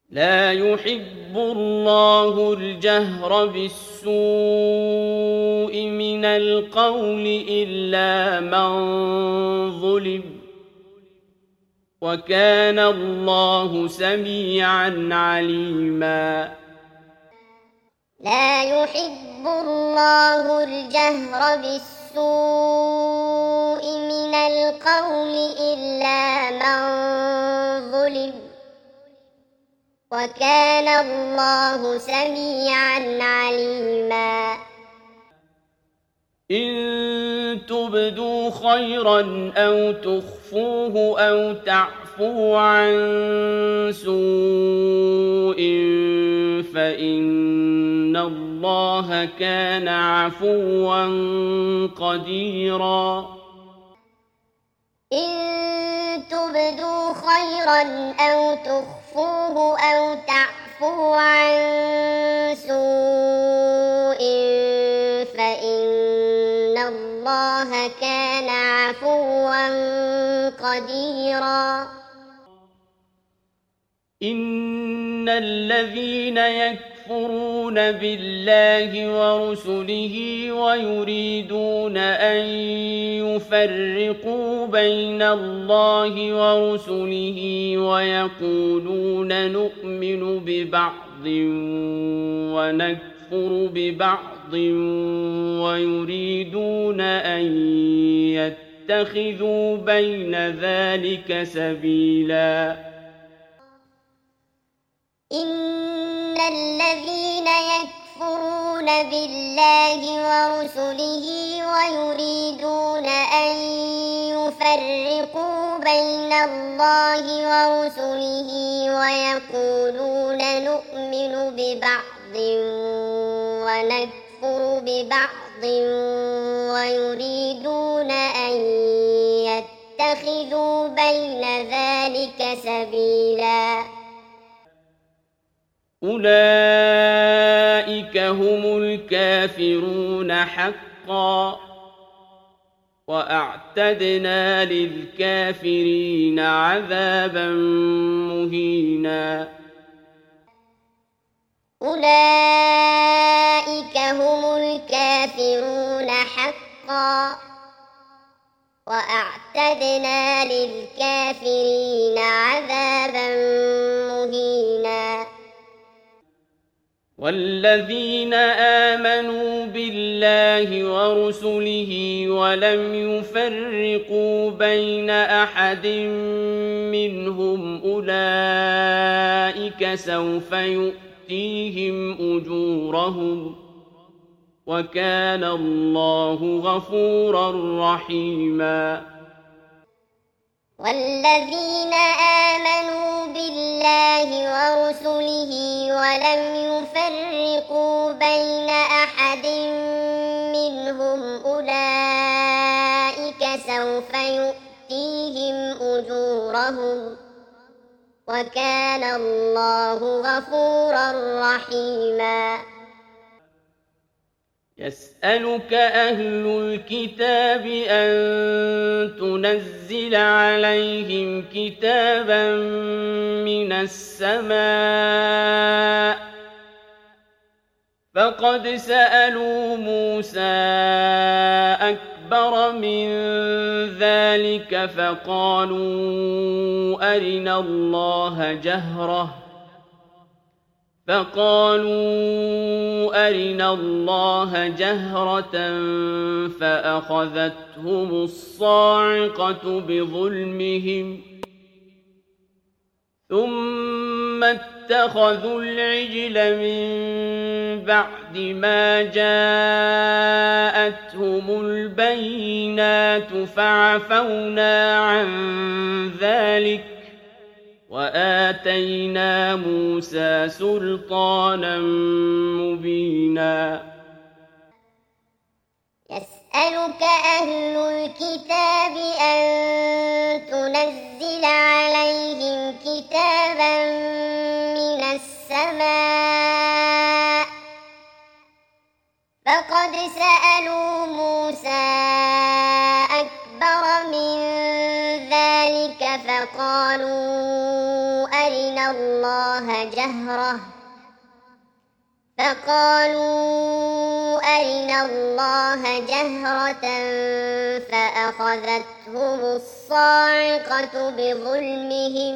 لا يحب الله الجهر بالسوء من القول إلا من ظلم وكان الله سميعا عليما لا يحب الله الجهر بالسوء من القول إلا من ظلم وكان الله سميعا عليما إن تبدوا خيرا أو تخفوه أو تعفوا عن سوء فإن الله كان عفوا قديرا إن تبدوا خيرا أو تخفوه أو تعفوا عن سوء فإن الله كان عفوا قديرا إن الذين يكفرون بالله ورسله ويريدون أن يفرقوا بين الله ورسله ويقولون نؤمن ببعض ونكفر ببعض ويريدون أن يتخذوا بين ذلك سبيلا إن الذين يكفرون بالله ورسله ويريدون أن يفرقوا بين الله ورسله ويقولون نؤمن ببعض ونكفر ببعض ويريدون أن يتخذوا بين ذلك سبيلا أولئك هم الكافرون حقا وأعتدنا للكافرين عذابا مهينا أولئك هم الكافرون حقا وأعتدنا للكافرين عذابا مهينا والذين آمنوا بالله ورسله ولم يفرقوا بين أحد منهم أولئك سوف يؤتيهم أجورهم وكان الله غفورا رحيما والذين آمنوا بالله ورسله ولم يفرقوا بين أحد منهم أولئك سوف يؤتيهم أجورهم وكان الله غفورا رحيما يسألك أهل الكتاب أن تنزل عليهم كتابا من السماء فقد سألوا موسى أكبر من ذلك فقالوا أرنا الله جهرة فأخذتهم الصاعقة بظلمهم ثم اتخذوا العجل من بعد ما جاءتهم البينات فعفونا عن ذلك وآتينا موسى سلطانا مبينا يسألك أهل الكتاب أن تنزل عليهم كتابا من السماء فقد سألوا موسى أكبر من ذلك فقالوا أرنا الله جهرة فأخذتهم الصاعقة بظلمهم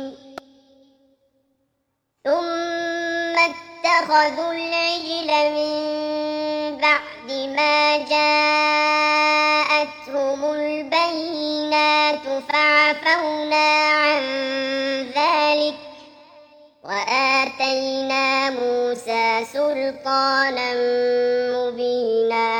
ثم اتخذوا العجل من بعد ما جاءتهم البينات فعفونا عن ذلك وآتينا موسى سلطانا مبينا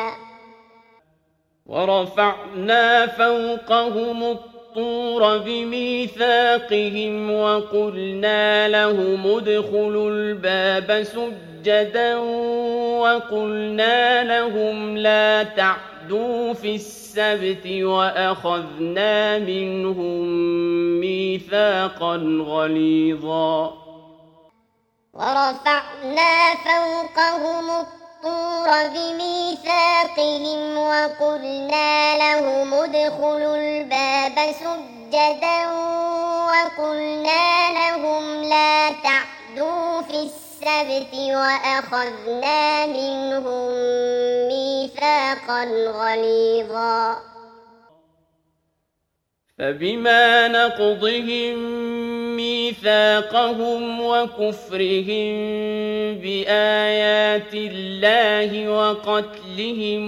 ورفعنا فوقهم الطور بميثاقهم وقلنا لهم ادخلوا الباب سجدا وقلنا لهم لا تعدوا في السبت وأخذنا منهم ميثاقا غليظا ورفعنا فوقهم الطور بميثاقهم وقلنا لهم ادخلوا الباب سجدا وقلنا لهم لا تعدوا في السبت وأخذنا منهم ميثاقا غليظا فبما نقضهم ميثاقهم وكفرهم بآيات الله وقتلهم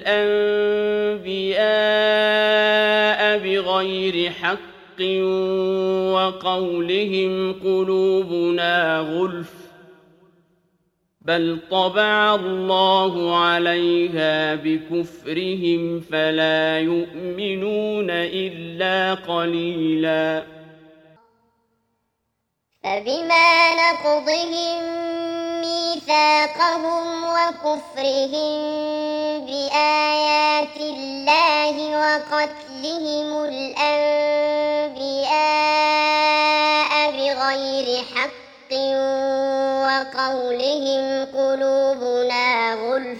الأنبياء بغير حق وقولهم قلوبنا غلف بل طبع الله عليها بكفرهم فلا يؤمنون إلا قليلا فبما نقضهم ميثاقهم وكفرهم بآيات الله وقتلهم الأنبياء بغير حق وقولهم قلوبنا غلف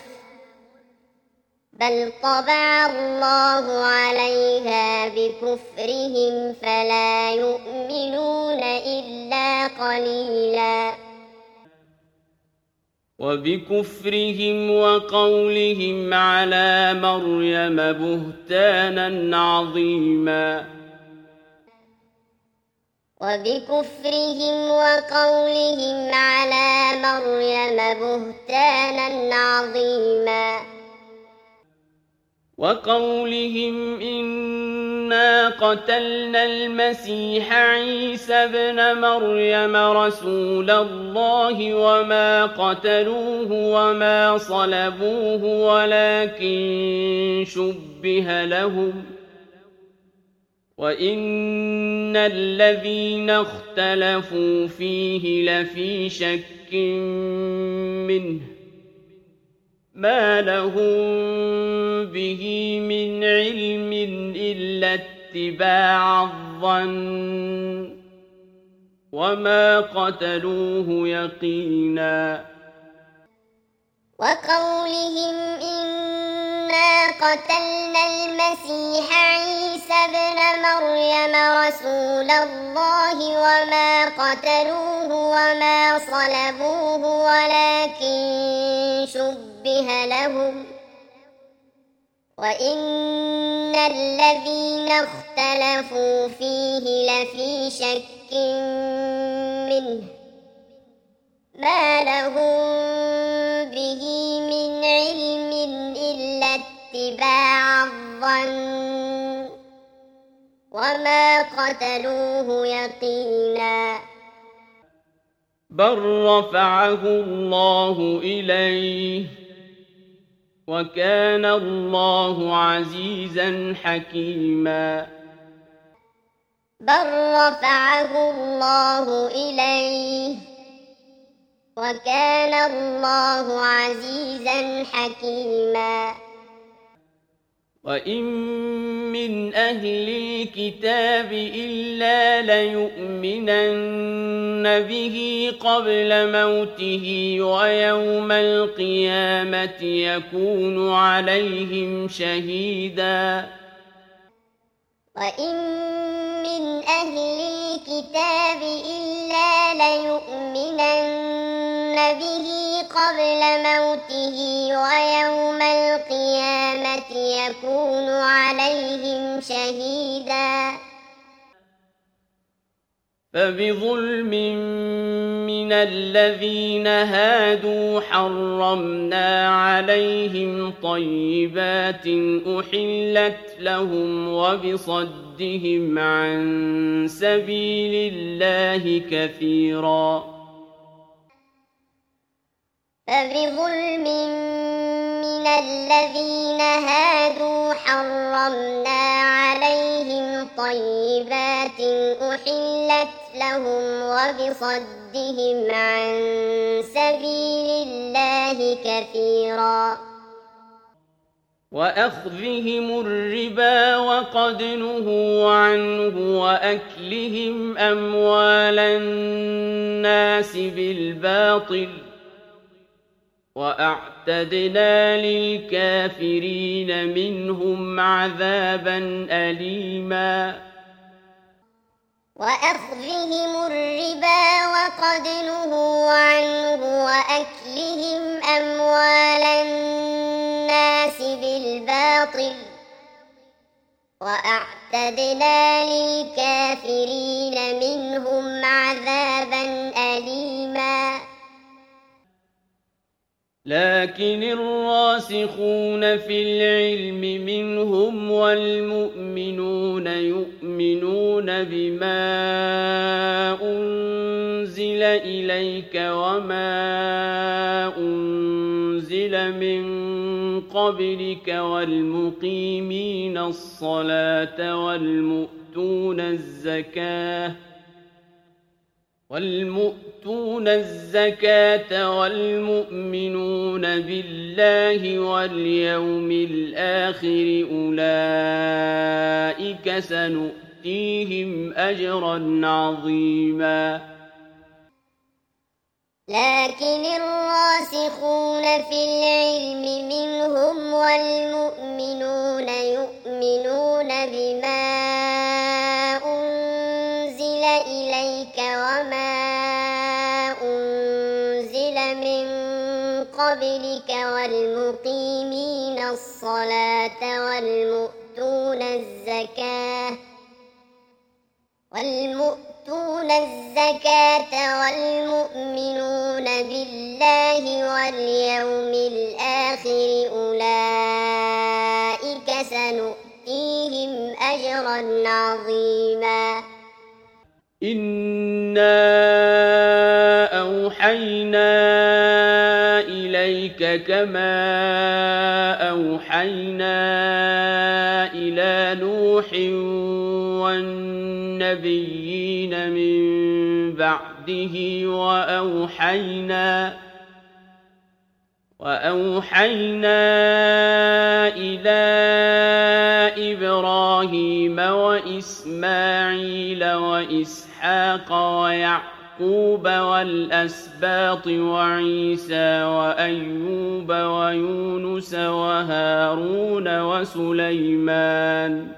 بل طبع الله عليها بكفرهم فلا يؤمنون إلا قليلا وبكفرهم وقولهم على مريم بهتانا عظيما وبكفرهم وقولهم على مريم بهتانا عظيما وقولهم إنا قتلنا المسيح عيسى ابن مريم رسول الله وما قتلوه وما صلبوه ولكن شبه لهم وإن الذين اختلفوا فيه لفي شك منه ما لهم به من علم إلا اتباع الظن وما قتلوه يقينا وقولهم إنا قتلنا المسيح عيسى ابن مريم رسول الله وما قتلوه وما صلبوه ولكن شبه لهم وإن الذين اختلفوا فيه لفي شك منه ما لهم به من علم إلا اتباع الظن وما قتلوه يقينا بل رفعه الله إليه وكان الله عزيزا حكيما بل رفعه الله إليه وكان الله عزيزا حكيما وإن من أهل الكتاب إلا ليؤمنن به قبل موته ويوم القيامة يكون عليهم شهيدا وإن من من أهل الكتاب إلا ليؤمنن به قبل موته ويوم القيامة يكون عليهم شهيدا فبظلم من الذين هادوا حرمنا عليهم طيبات أحلت لهم وبصدهم عن سبيل الله كثيرا فبظلم من الذين هادوا حرمنا عليهم طيبات أحلت لهم وبصدهم عن سبيل الله كثيرا وأخذهم الربا وقد نهوا عنه وأكلهم أموال الناس بالباطل وأعتدنا للكافرين منهم عذابا أليما وأخذهم الربا وقد نهوا عنه وأكلهم أموال الناس بالباطل وأعتدنا للكافرين منهم عذابا أليما لكن الراسخون في العلم منهم والمؤمنون يؤمنون بما أنزل إليك وما أنزل من قبلك والمقيمين الصلاة والمؤتون الزكاة والمؤمنون بالله واليوم الآخر أولئك سنؤتيهم أجرا عظيما لكن الراسخون في العلم منهم والمؤمنون يؤمنون بما أنزل إليك وما أنزل من قبلك والمقيمين الصلاة والمؤتون الزكاة والمؤمنون بالله واليوم الآخر أولئك سنؤتيهم أجرا عظيما إنا أوحينا إليك كما أوحينا إلى نوح والنبيين من بعده وأوحينا إلى إبراهيم وإسماعيل وإسحاق ويعقوب والأسباط وعيسى وأيوب ويونس وهارون وسليمان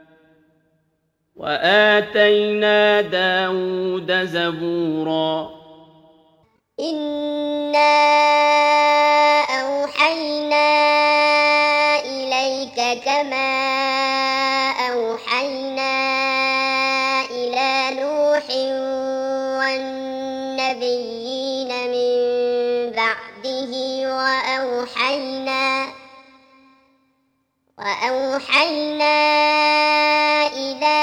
وآتينا داود زبورا إنا أوحينا إليك كما أوحينا إلى نوح والنبيين من بعده وأوحينا إلى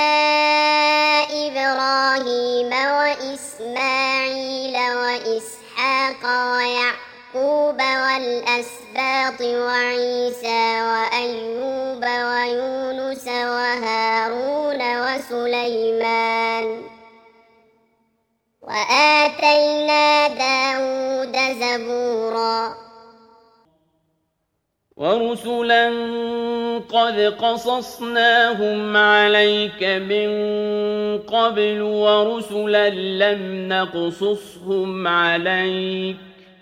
إبراهيم وإسماعيل وإسحاق ويعقوب والأسباط وعيسى وأيوب ويونس وهارون وسليمان وآتينا داود زبورا ورسلا قد قصصناهم عليك من قبل ورسلا لم نقصصهم عليك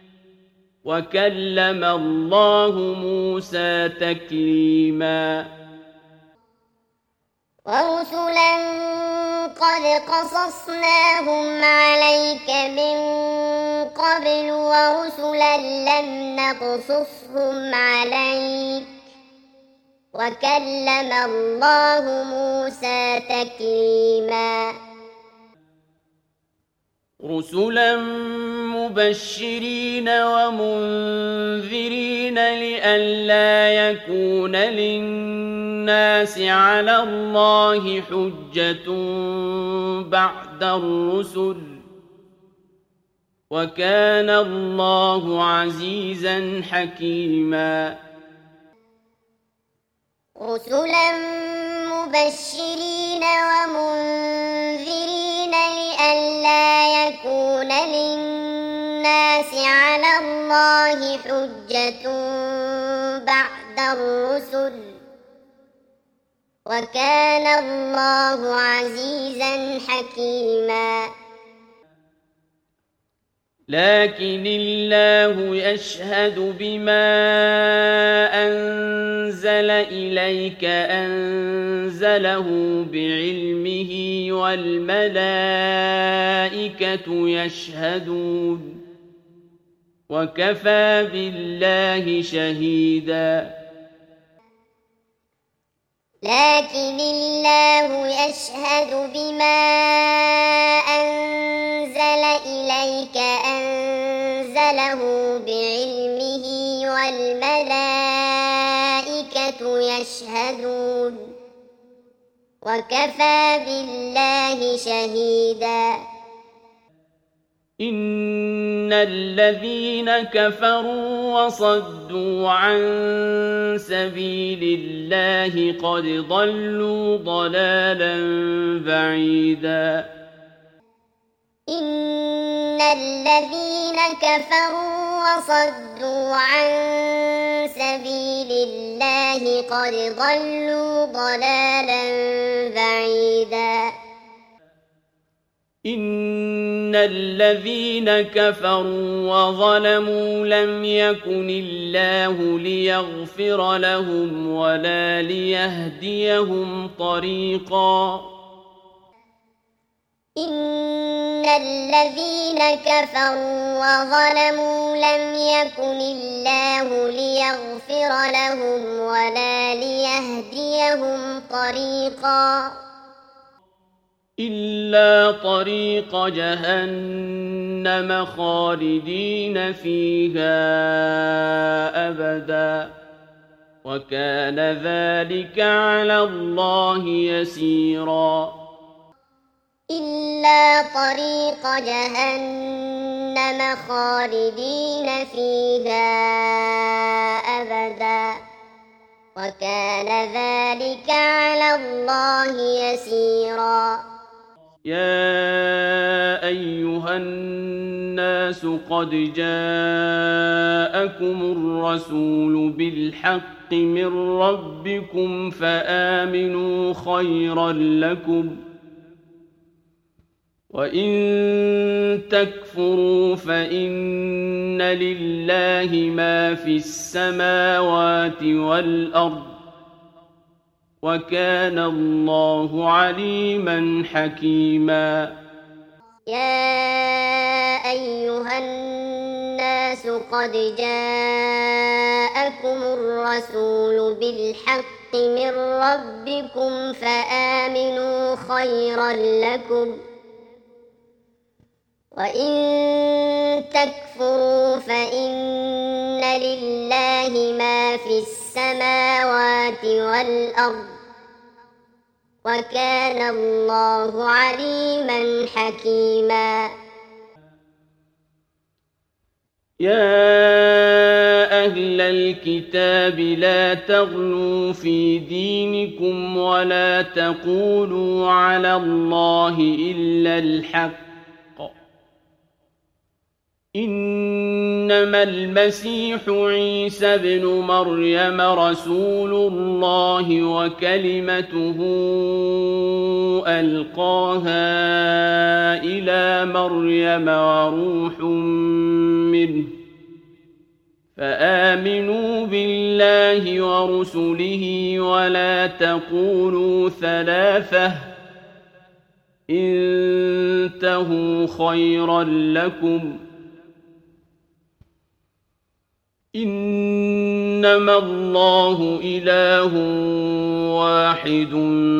وكلم الله موسى تكليما ورسلا قد قصصناهم عليك من قبل ورسلا لم نقصصهم عليك وكلم الله موسى تكليما رسلا مبشرين ومنذرين لئلا يكون للناس على الله حجة بعد الرسل وكان الله عزيزا حكيما رسلا مبشرين ومنذرين لئلا يكون للناس على الله حجة بعد الرسل وكان الله عزيزا حكيما لكن الله يشهد بما أنزل إليك أنزله بعلمه والملائكة يشهدون وكفى بالله شهيدا لكن الله يشهد بما أنزل إليك أنزله بعلمه والملائكة يشهدون وكفى بالله شهيدا إن الذين كفروا وصدوا عن سبيل الله قد ضلوا ضلالا بعيدا إن الذين كفروا وصدوا عن سبيل الله قد ضلوا ضلالا بعيدا إن الذين كفروا وظلموا لم يكن الله ليغفر لهم ولا ليهديهم طريقا إن الذين كفروا وظلموا لم يكن الله ليغفر لهم ولا ليهديهم طريقا إلا طريق جهنم خالدين فيها أبدا وكان ذلك على الله يسيرا إلا طريق جهنم خالدين فيها أبدا وكان ذلك على الله يسيرا يا أيها الناس قد جاءكم الرسول بالحق من ربكم فآمنوا خيرا لكم وإن تكفروا فإن لله ما في السماوات والأرض وكان الله عليما حكيما يا أيها الناس قد جاءكم الرسول بالحق من ربكم فآمنوا خيرا لكم وإن تكفروا فإن لله ما في السماوات والأرض وكان الله عليما حكيما يا أهل الكتاب لا تغلوا في دينكم ولا تقولوا على الله إلا الحق إنما المسيح عيسى ابن مريم رسول الله وكلمته ألقاها إلى مريم وروح منه فآمنوا بالله ورسله ولا تقولوا ثلاثة انتهوا خيرا لكم إنما الله إله واحد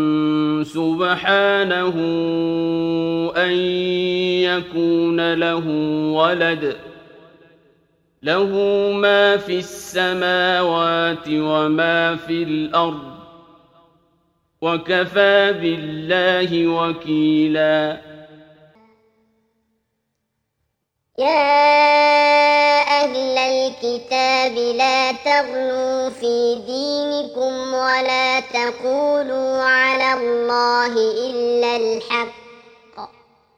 سبحانه أن يكون له ولد له ما في السماوات وما في الأرض وكفى بالله وكيلا يا أهل الكتاب لا تغلوا في دينكم ولا تقولوا على الله إلا الحق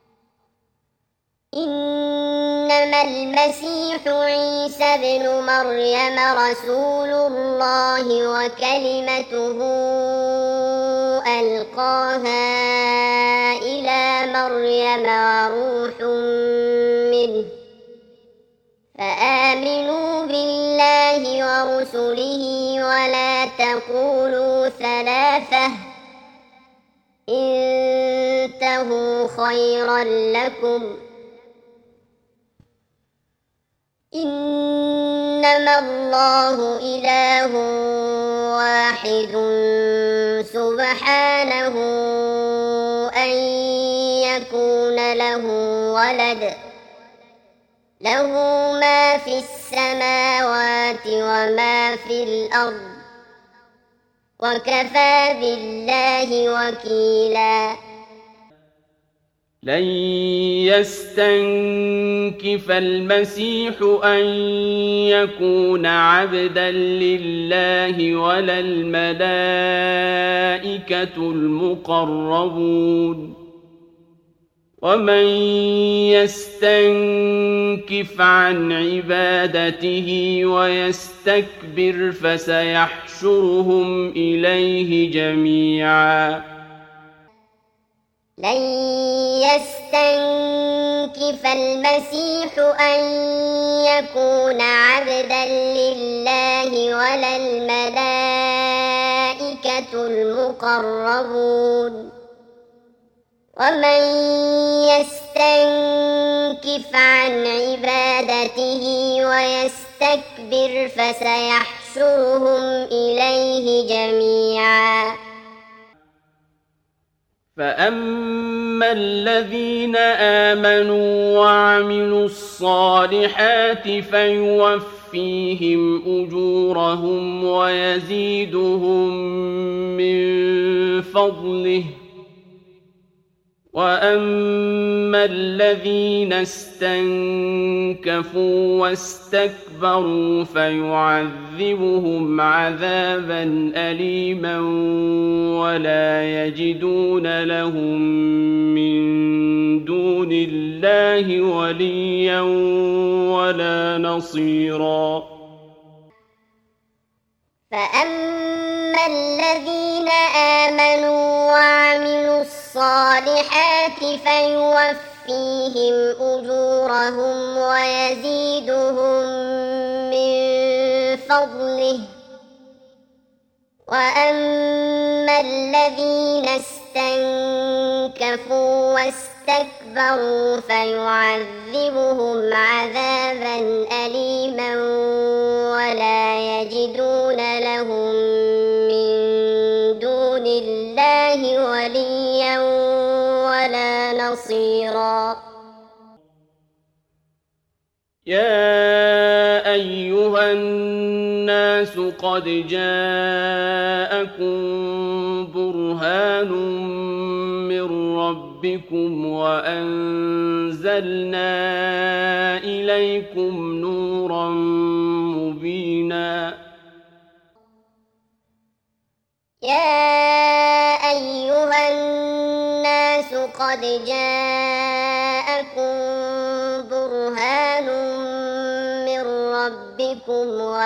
إنما المسيح عيسى بن مريم رسول الله وكلمته ألقاها إلى مريم وروح منه فآمنوا بالله ورسله ولا تقولوا ثلاثة انتهوا خيرا لكم إنما الله إله واحد سبحانه أن يكون له ولد له ما في السماوات وما في الأرض وكفى بالله وكيلا لن يستنكف المسيح أن يكون عبدا لله ولا الملائكة المقربون ومن يستنكف عن عبادته ويستكبر فسيحشرهم إليه جميعا لن يستنكف المسيح أن يكون عبدا لله ولا الملائكة المقربون ومن يستنكف عن عبادته ويستكبر فسيحشرهم إليه جميعا فأما الذين آمنوا وعملوا الصالحات فيوفيهم أجورهم ويزيدهم من فضله وأما الذين استنكفوا واستكبروا فيعذبهم عذابا أليما ولا يجدون لهم من دون الله وليا ولا نصيرا فأما الذين آمنوا وعملوا الصالحات فيوفيهم أجورهم ويزيدهم من فضله وأما الذين استنكفوا واستكبروا فيعذبهم عذابا أليما ولا يجدون لهم من دون الله وليا ولا نصيرا يا أيها الناس قد جاءكم برهان من ربكم وأنزلنا إليكم نورا مبينا يا أيها الناس قد جاءكم برهان من ربكم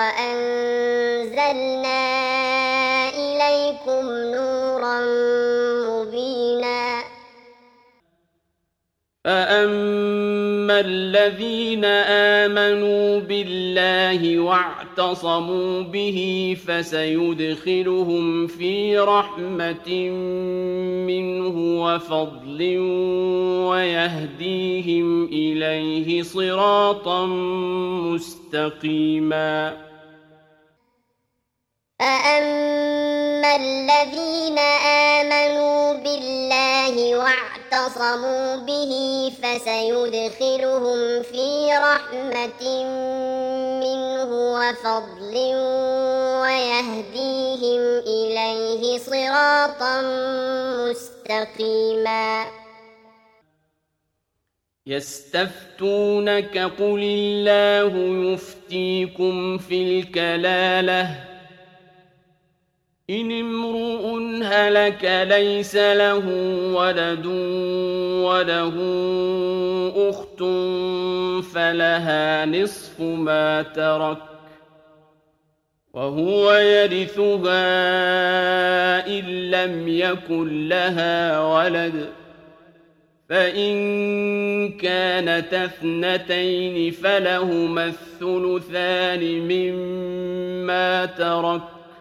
وأنزلنا إليكم نورا مبينا فأما فَأَمَّا الَّذِينَ آمَنُوا بِاللَّهِ وَاعْتَصَمُوا بِهِ فَسَيُدْخِلُهُمْ فِي رَحْمَةٍ مِّنْهُ وَفَضْلٍ وَيَهْدِيهِمْ إِلَيْهِ صِرَاطًا مُّسْتَقِيمًا فَأَمَّا الَّذِينَ آمَنُوا بِاللَّهِ وَاعْتَصَمُوا بِهِ فَسَيُدْخِلُهُمْ فِي رَحْمَةٍ مِّنْهُ وَفَضْلٍ وَيَهْدِيهِمْ إِلَيْهِ صِرَاطًا مُّسْتَقِيمًا يَسْتَفْتُونَكَ قُلِ اللَّهُ يُفْتِيكُمْ فِي الْكَلَالَةِ إن امرؤ هلك ليس له ولد وله أخت فلها نصف ما ترك وهو يرثها إن لم يكن لها ولد فإن كانتا اثنتين فلهما الثلثان مما ترك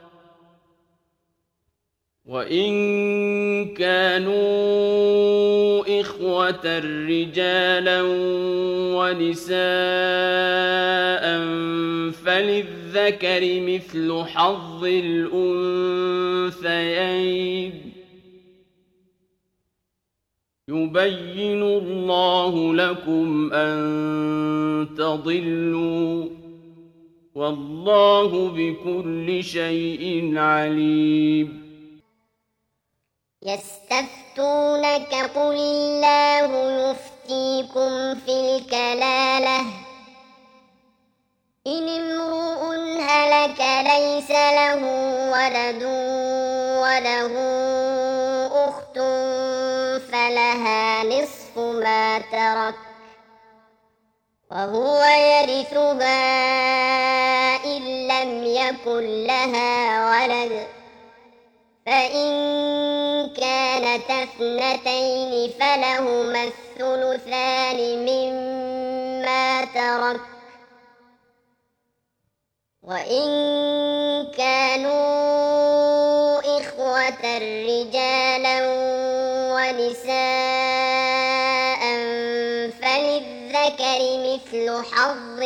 وَإِن كَانُوا إِخْوَةً رِّجَالًا وَنِسَاءً فَلِلذَّكَرِ مِثْلُ حَظِّ الْأُنثَيَيْنِ ۗ يُبَيِّنُ اللَّهُ لَكُمْ أَن تَضِلُّوا ۗ وَاللَّهُ بِكُلِّ شَيْءٍ عَلِيمٌ يَسْتَفْتُونَكَ قُلِ اللَّهُ يُفْتِيكُمْ فِي الْكَلَالَةِ إن امرؤ هلك ليس له ولد وله أخت فلها نصف ما ترك وهو يرثها إن لم يكن لها ولد فإن كانتا اثنتين فلهما الثلثان مما ترك وإن كانوا إخوة رجالا ونساء فللذكر مثل حظ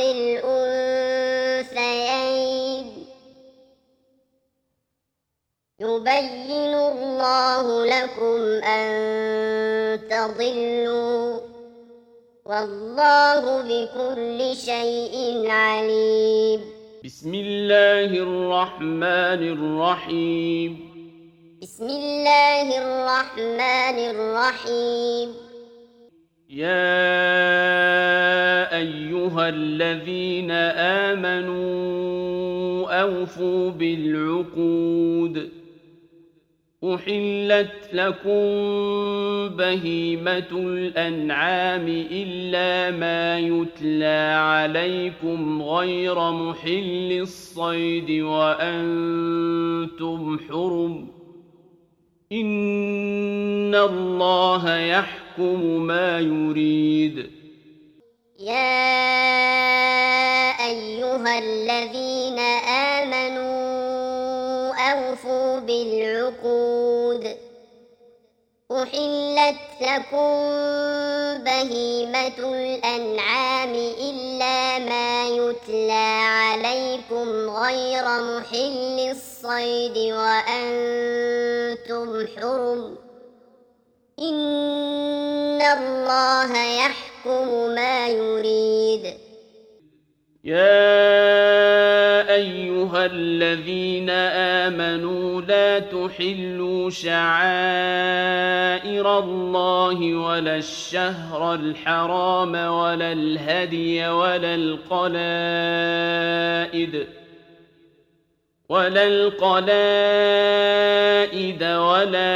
الأنثيين ۗ يبين الله لكم أن تضلوا ۗ والله بكل شيء عليم بسم الله الرحمن الرحيم بسم الله الرحمن الرحيم يا أيها الذين آمنوا أوفوا بالعقود أحلت لكم بهيمة الأنعام إلا ما يتلى عليكم غير محل الصيد وأنتم حرم إن الله يحكم ما يريد يا أيها الذين آمنوا أوفوا بالعقود أحلت لكم بهيمة الأنعام إلا ما يتلى عليكم غير محل الصيد وأنتم حرم إن الله يحكم ما يريد يا أيها الذين آمنوا لا تحلوا شعائر الله ولا الشهر الحرام ولا الهدي ولا القلائد ولا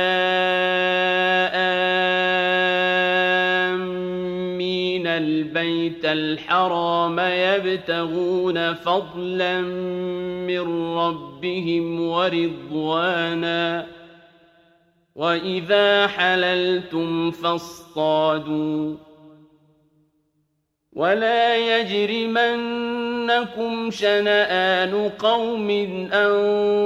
آمين البيت الحرام يبتغون فضلا من ربهم ورضوانا وإذا حللتم فاصطادوا ولا يجرمنكم شنآن قوم أن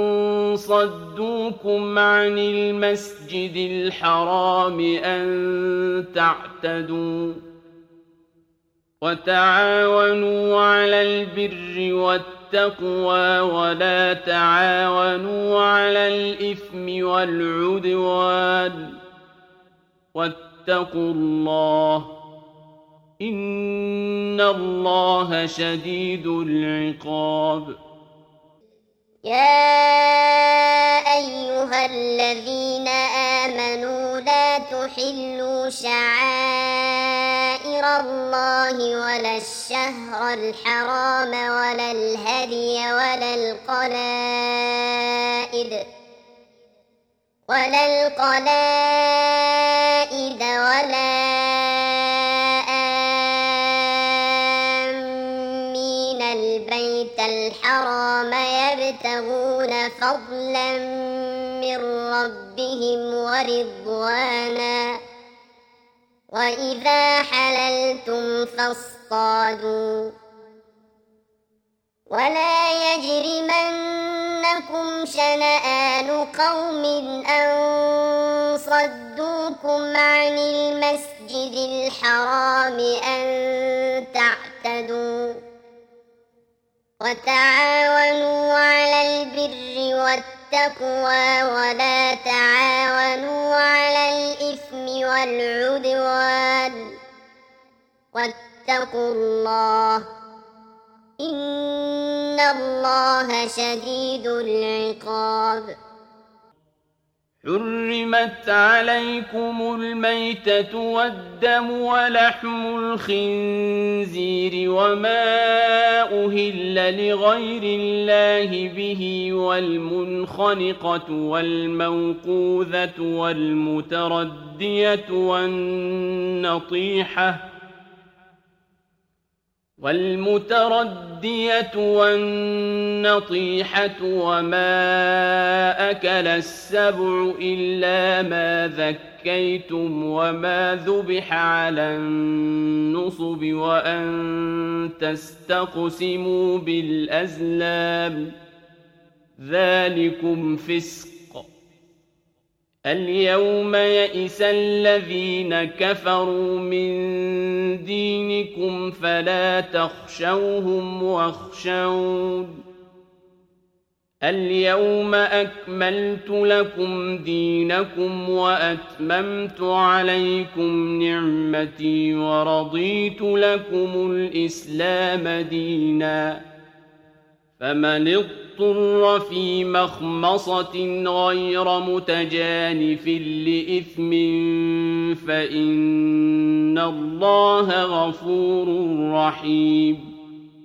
صدوكم عن المسجد الحرام أن تعتدوا وتعاونوا على البر والتقوى ولا تعاونوا على الإثم والعدوان واتقوا الله إن الله شديد العقاب يا أيها الذين آمنوا لا تحلوا شعائر الله ولا الشهر الحرام ولا الهدي ولا القلائد ولا آمين البيت الحرام يبتغون فضلا من ربهم ورضوانا وإذا حللتم فاصطادوا ولا يجرمنكم شنآن قوم أن صدوكم عن المسجد الحرام أن تعتدوا وتعاونوا على البر والتقوى ولا تعاونوا على الإثم والعدوان واتقوا الله إن الله شديد العقاب حرمت عليكم الميتة والدم ولحم الخنزير وما أهل لغير الله به والمنخنقة والموقوذة والمتردية والنطيحة وما أكل السبع إلا ما ذكيتم وما ذبح على النصب وأن تستقسموا بالأزلام ذلكم فسق اليوم يئس الذين كفروا من دينكم فلا تخشوهم واخشون اليوم أكملت لكم دينكم وأتممت عليكم نعمتي ورضيت لكم الإسلام دينا فمن اضطر في مخمصة غير متجانف لإثم فإن الله غفور رحيم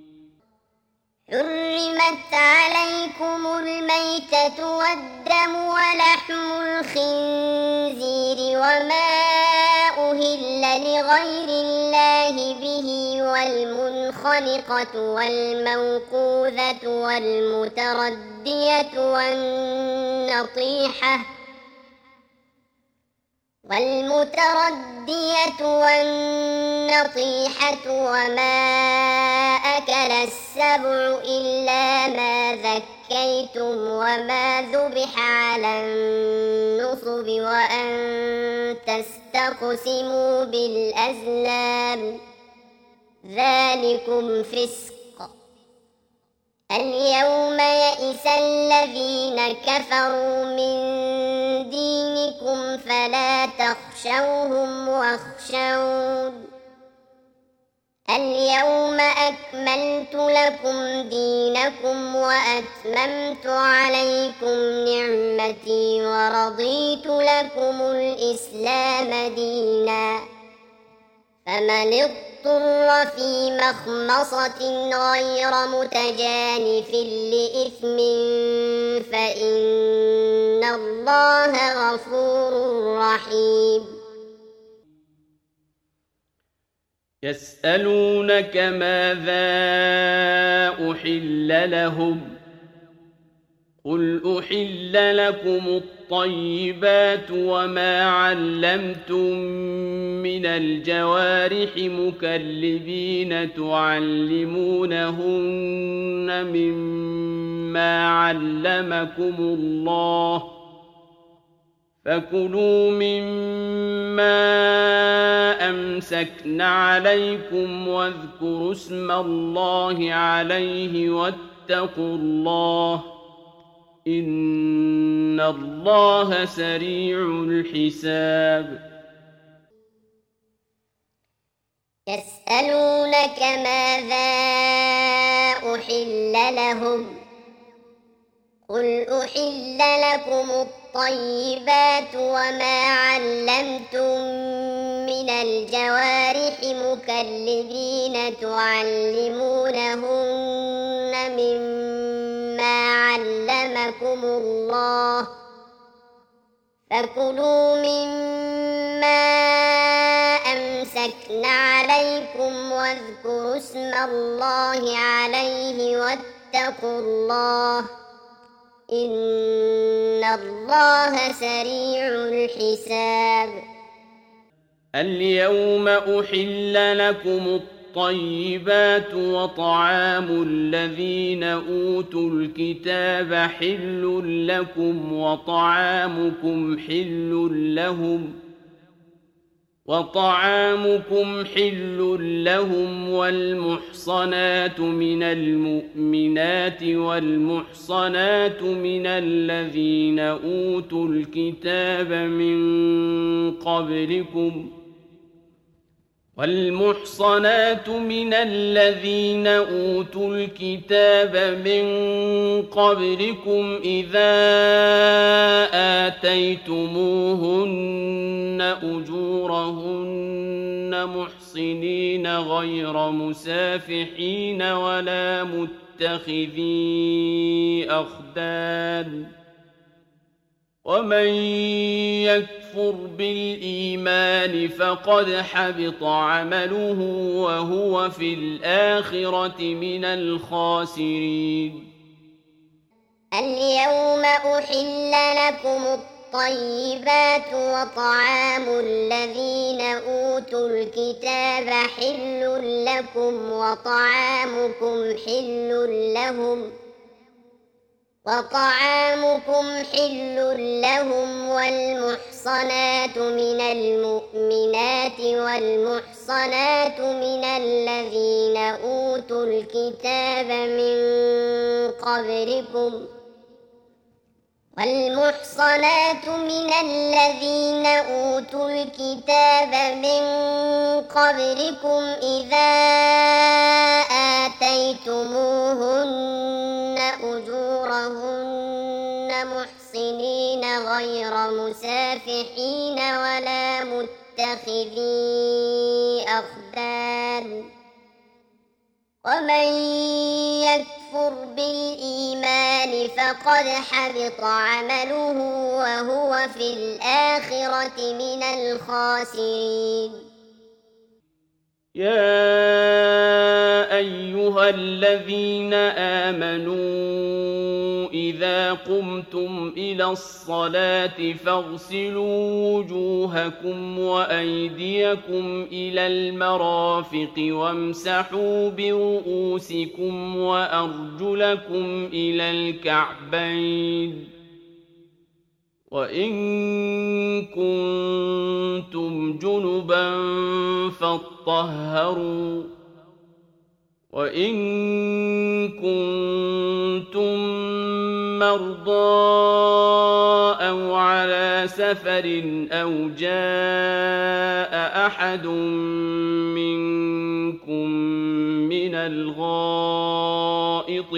حرمت عليكم الميتة والدم ولحم الخنزير وما أهل لغير الله به والمنخنقة والموقوذة والمتردية والنطيحة وما أكل السبع إلا ما ذكيتم وما ذبح على النصب وأن تستقسموا بالأزلام ذلكم فسق اليوم يئس الذين كفروا من دينكم فلا تخشوهم واخشون اليوم أكملت لكم دينكم وأتممت عليكم نعمتي ورضيت لكم الإسلام دينا فمن اضطر في مخمصة غير متجانف لإثم فإن الله غفور رحيم يسألونك ماذا أحل لهم قل أحل لكم الطيبات وما علمتم من الجوارح مكلبين تعلمونهن مما علمكم الله فكلوا مما أمسكن عليكم واذكروا اسم الله عليه واتقوا الله إن الله سريع الحساب يسألونك ماذا أحل لهم قل أحل لكم الطيبات وما علمتم من الجوارح مكلبين تعلمونهن مما علمكم الله فكلوا مما أمسكن عليكم واذكروا اسم الله عليه واتقوا الله إن الله سريع الحساب اليوم أحل لكم الطيبات وطعام الذين أوتوا الكتاب حل لكم وطعامكم حل لهم والمحصنات من المؤمنات والمحصنات من الذين أوتوا الكتاب من قبلكم إذا آتيتموهن أجورهن محصنين غير مسافحين ولا متخذي أخدان ومن يكفر بالإيمان فقد حبط عمله وهو في الآخرة من الخاسرين اليوم أحل لكم الطيبات وطعام الذين أوتوا الكتاب حل لكم وطعامكم حل لهم والمحصنات من المؤمنات والمحصنات من الذين أوتوا الكتاب من قبلكم إذا آتيتموهن أجورهن محصنين غير مسافحين ولا متخذي أخدان ومن يكفر بالإيمان فقد حبط عمله وهو في الآخرة من الخاسرين يا أيها الذين آمنوا إذا قمتم إلى الصلاة فاغسلوا وجوهكم وأيديكم إلى المرافق وامسحوا برؤوسكم وأرجلكم إلى الكعبين وإن كنتم جنبا فاطهروا وإن كنتم مرضى أو على سفر أو جاء أحد منكم من الغائط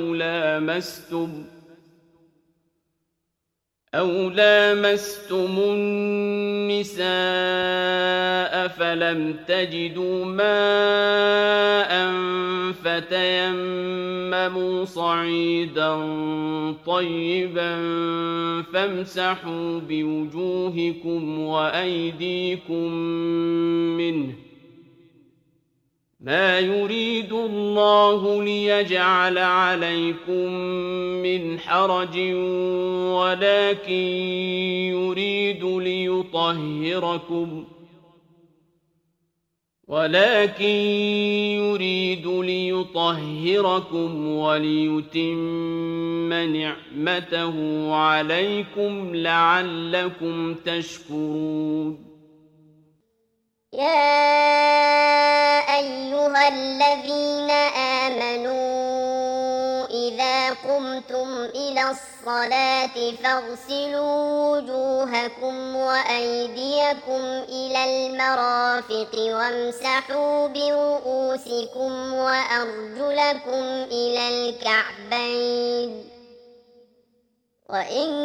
أو لامستم النساء فلم تجدوا ماء فتيمموا صعيدا طيبا فامسحوا بوجوهكم وأيديكم منه ما يريد الله ليجعل عليكم من حرج ولكن يريد ليطهركم وليتم نعمته عليكم لعلكم تشكرون. يا أيها الذين آمنوا إذا قمتم إلى الصلاة فاغسلوا وجوهكم وأيديكم إلى المرافق وامسحوا برؤوسكم وأرجلكم إلى الكعبين وإن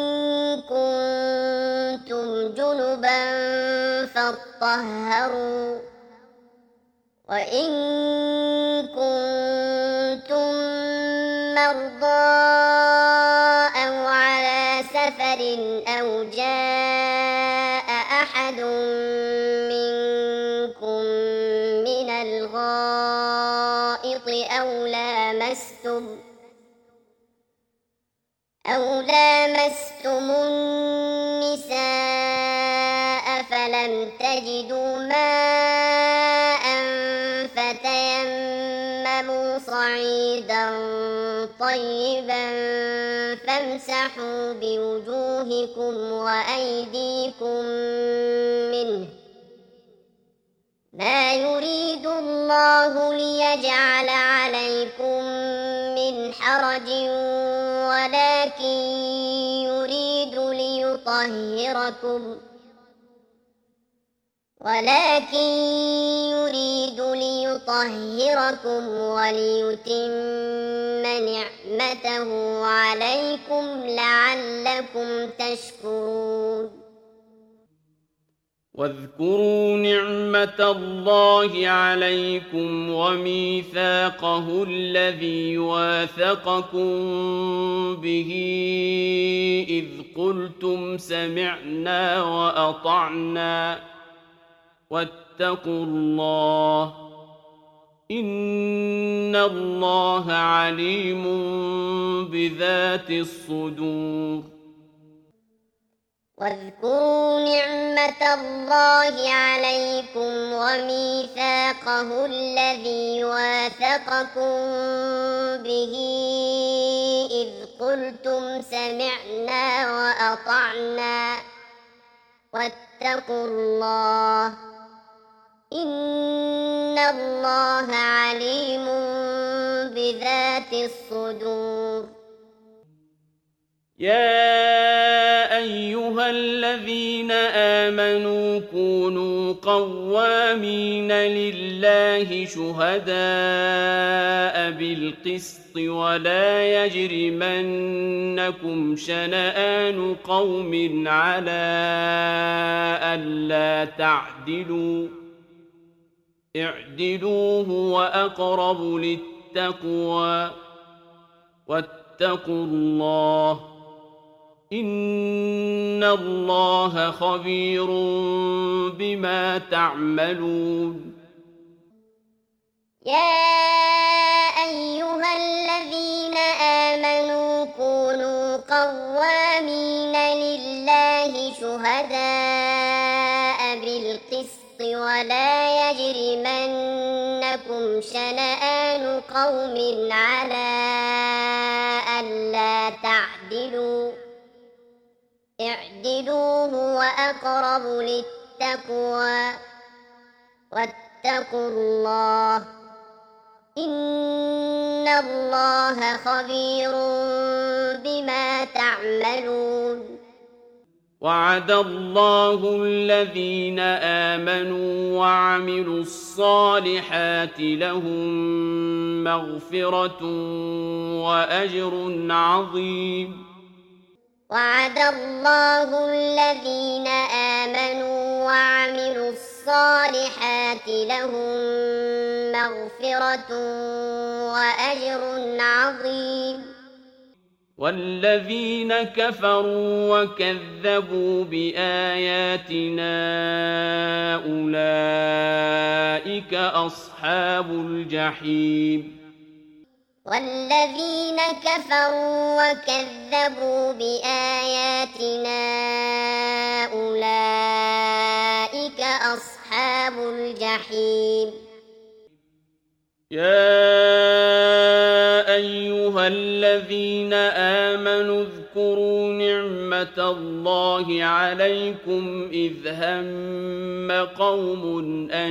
كنتم جنبا فاطهروا وإن كنتم مرضى أو على سفر أو جاء أحد منكم من الغائط أو لامستم النساء فلم تجدوا ماء فتيمموا صعيدا طيبا فامسحوا بوجوهكم وأيديكم منه ما يريد الله ليجعل عليكم من حرج ولكن يريد ليطهركم وليتم نعمته عليكم لعلكم تشكرون. واذكروا نعمة الله عليكم وميثاقه الذي واثقكم به إذ قلتم سمعنا وأطعنا واتقوا الله إن الله عليم بذات الصدور. واذكروا نعمة الله عليكم وميثاقه الذي واثقكم به إذ قلتم سمعنا وأطعنا واتقوا الله إن الله عليم بذات الصدور. يا أيها الذين آمنوا كونوا قوامين لله شهداء بالقسط ولا يجرمنكم شنآن قوم على ألا تعدلوا اعدلوا هو أقرب للتقوى واتقوا الله إن الله خبير بما تعملون. يا أيها الذين آمنوا كونوا قوامين لله شهداء بالقسط ولا يجرمنكم شنآن قوم على ألا تعدلوا اعدلوا هو أقرب للتقوى واتقوا الله إن الله خبير بما تعملون. وعد الله الذين آمنوا وعملوا الصالحات لهم مغفرة وأجر عظيم. وعد الله الذين آمنوا وعملوا الصالحات لهم مغفرة وأجر عظيم. والذين كفروا وكذبوا بآياتنا أولئك أصحاب الجحيم والذين كفروا وكذبوا بآياتنا أولئك أصحاب الجحيم يا أيها الذين آمنوا اذكروا نعمة الله عليكم إذ هم قوم أن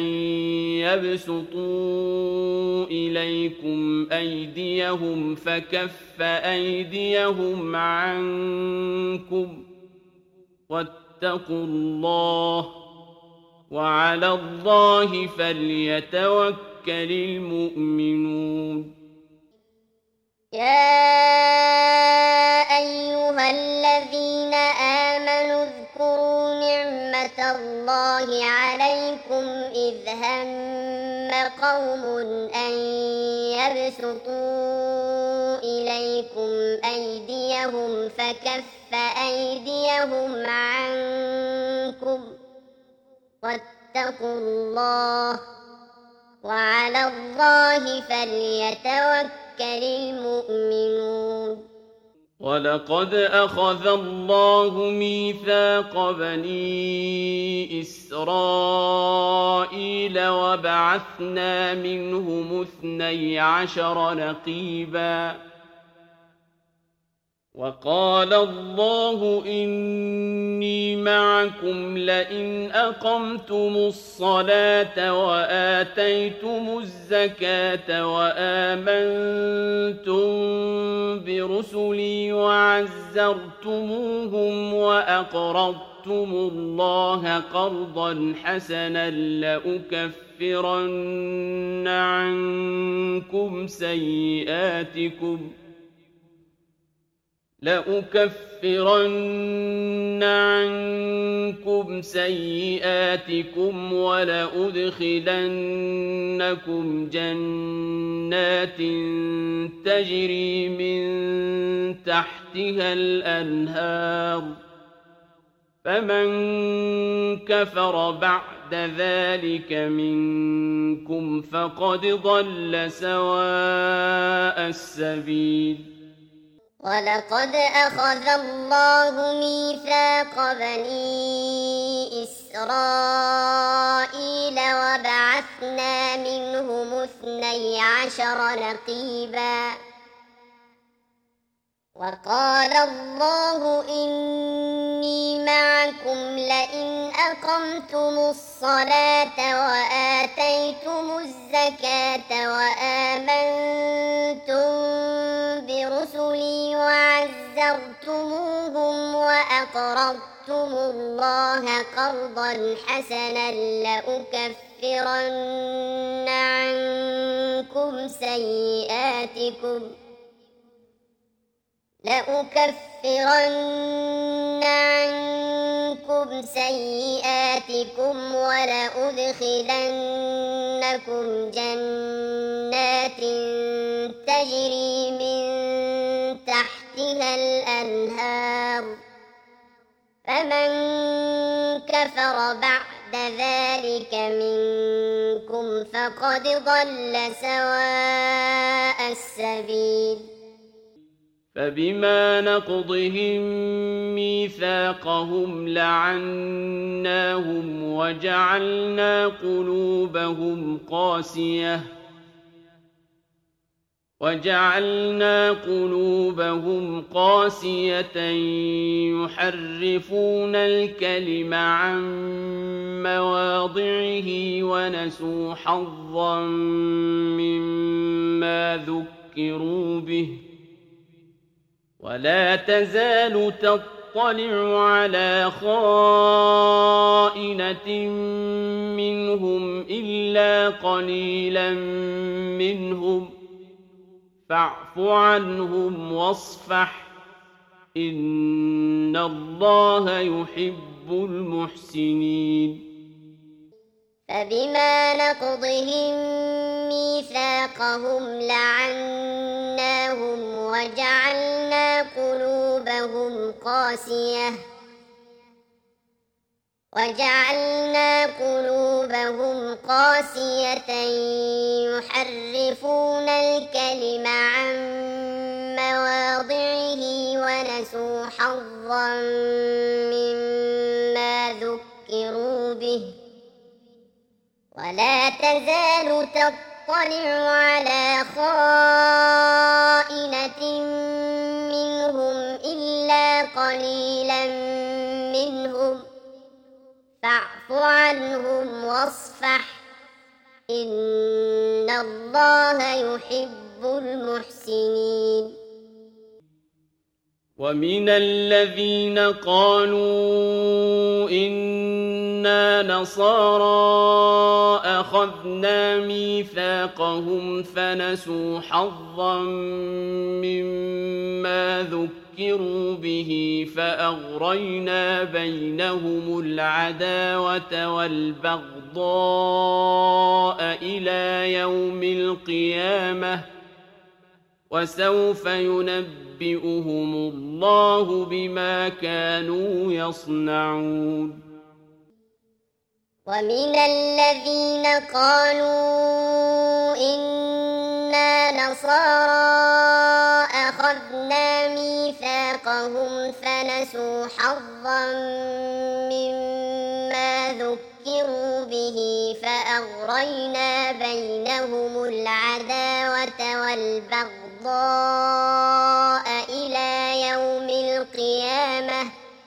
يبسطوا إليكم أيديهم فكف أيديهم عنكم واتقوا الله وعلى الله فليتوكل المؤمنون يا أيها الذين آمنوا اذكروا نعمة الله عليكم إذ هم قوم أن يبسطوا إليكم أيديهم فكف أيديهم عنكم واتقوا الله وعلى الله فليتوكل المؤمنون ولقد أخذ الله ميثاق بني إسرائيل وبعثنا منهم 12 نقيبا وقال الله إني معكم لئن أقمتم الصلاة وآتيتم الزكاة وآمنتم برسلي وعزرتموهم وأقرضتم الله قرضا حسنا لأكفرن عنكم سيئاتكم ولأدخلنكم جنات تجري من تحتها الأنهار فمن كفر بعد ذلك منكم فقد ضل سواء السبيل ولقد أخذ الله ميثاق بني إسرائيل وبعثنا منهم 12 نقيبا وقال الله إني معكم لئن أقمتم الصلاة وآتيتم الزكاة وآمنتم برسلي وعزرتموهم وأقرضتم الله قرضا حسنا لأكفرن عنكم سيئاتكم ولأدخلنكم جنات تجري من تحتها الأنهار فمن كفر بعد ذلك منكم فقد ضل سواء السبيل فبما نقضهم ميثاقهم لعناهم وجعلنا قلوبهم قاسية يحرفون الكلم عن مواضعه ونسوا حظا مما ذكروا به ولا تزال تطلع على خائنة منهم إلا قليلا منهم فاعف عنهم واصفح إن الله يحب المحسنين فبما نقضهم ميثاقهم لعناهم وجعلنا قلوبهم قاسية يحرفون الكلم عن مواضعه ونسوا حظا مما ذكروا به ولا تزال تطلع على خائنة منهم إلا قليلا منهم فاعف عنهم واصفح إن الله يحب المحسنين. ومن الذين قالوا إنا نصارى أخذنا ميثاقهم فنسوا حظا مما ذكروا به فأغرينا بينهم العداوة والبغضاء إلى يوم القيامة وسوف ينبئهم الله بما كانوا يصنعون. ومن الذين قالوا إنا نصارى أخذنا ميثاقهم فنسوا حظا مما ذكروا به فأغرينا بينهم العداوة والبغضاء إلى يوم القيامة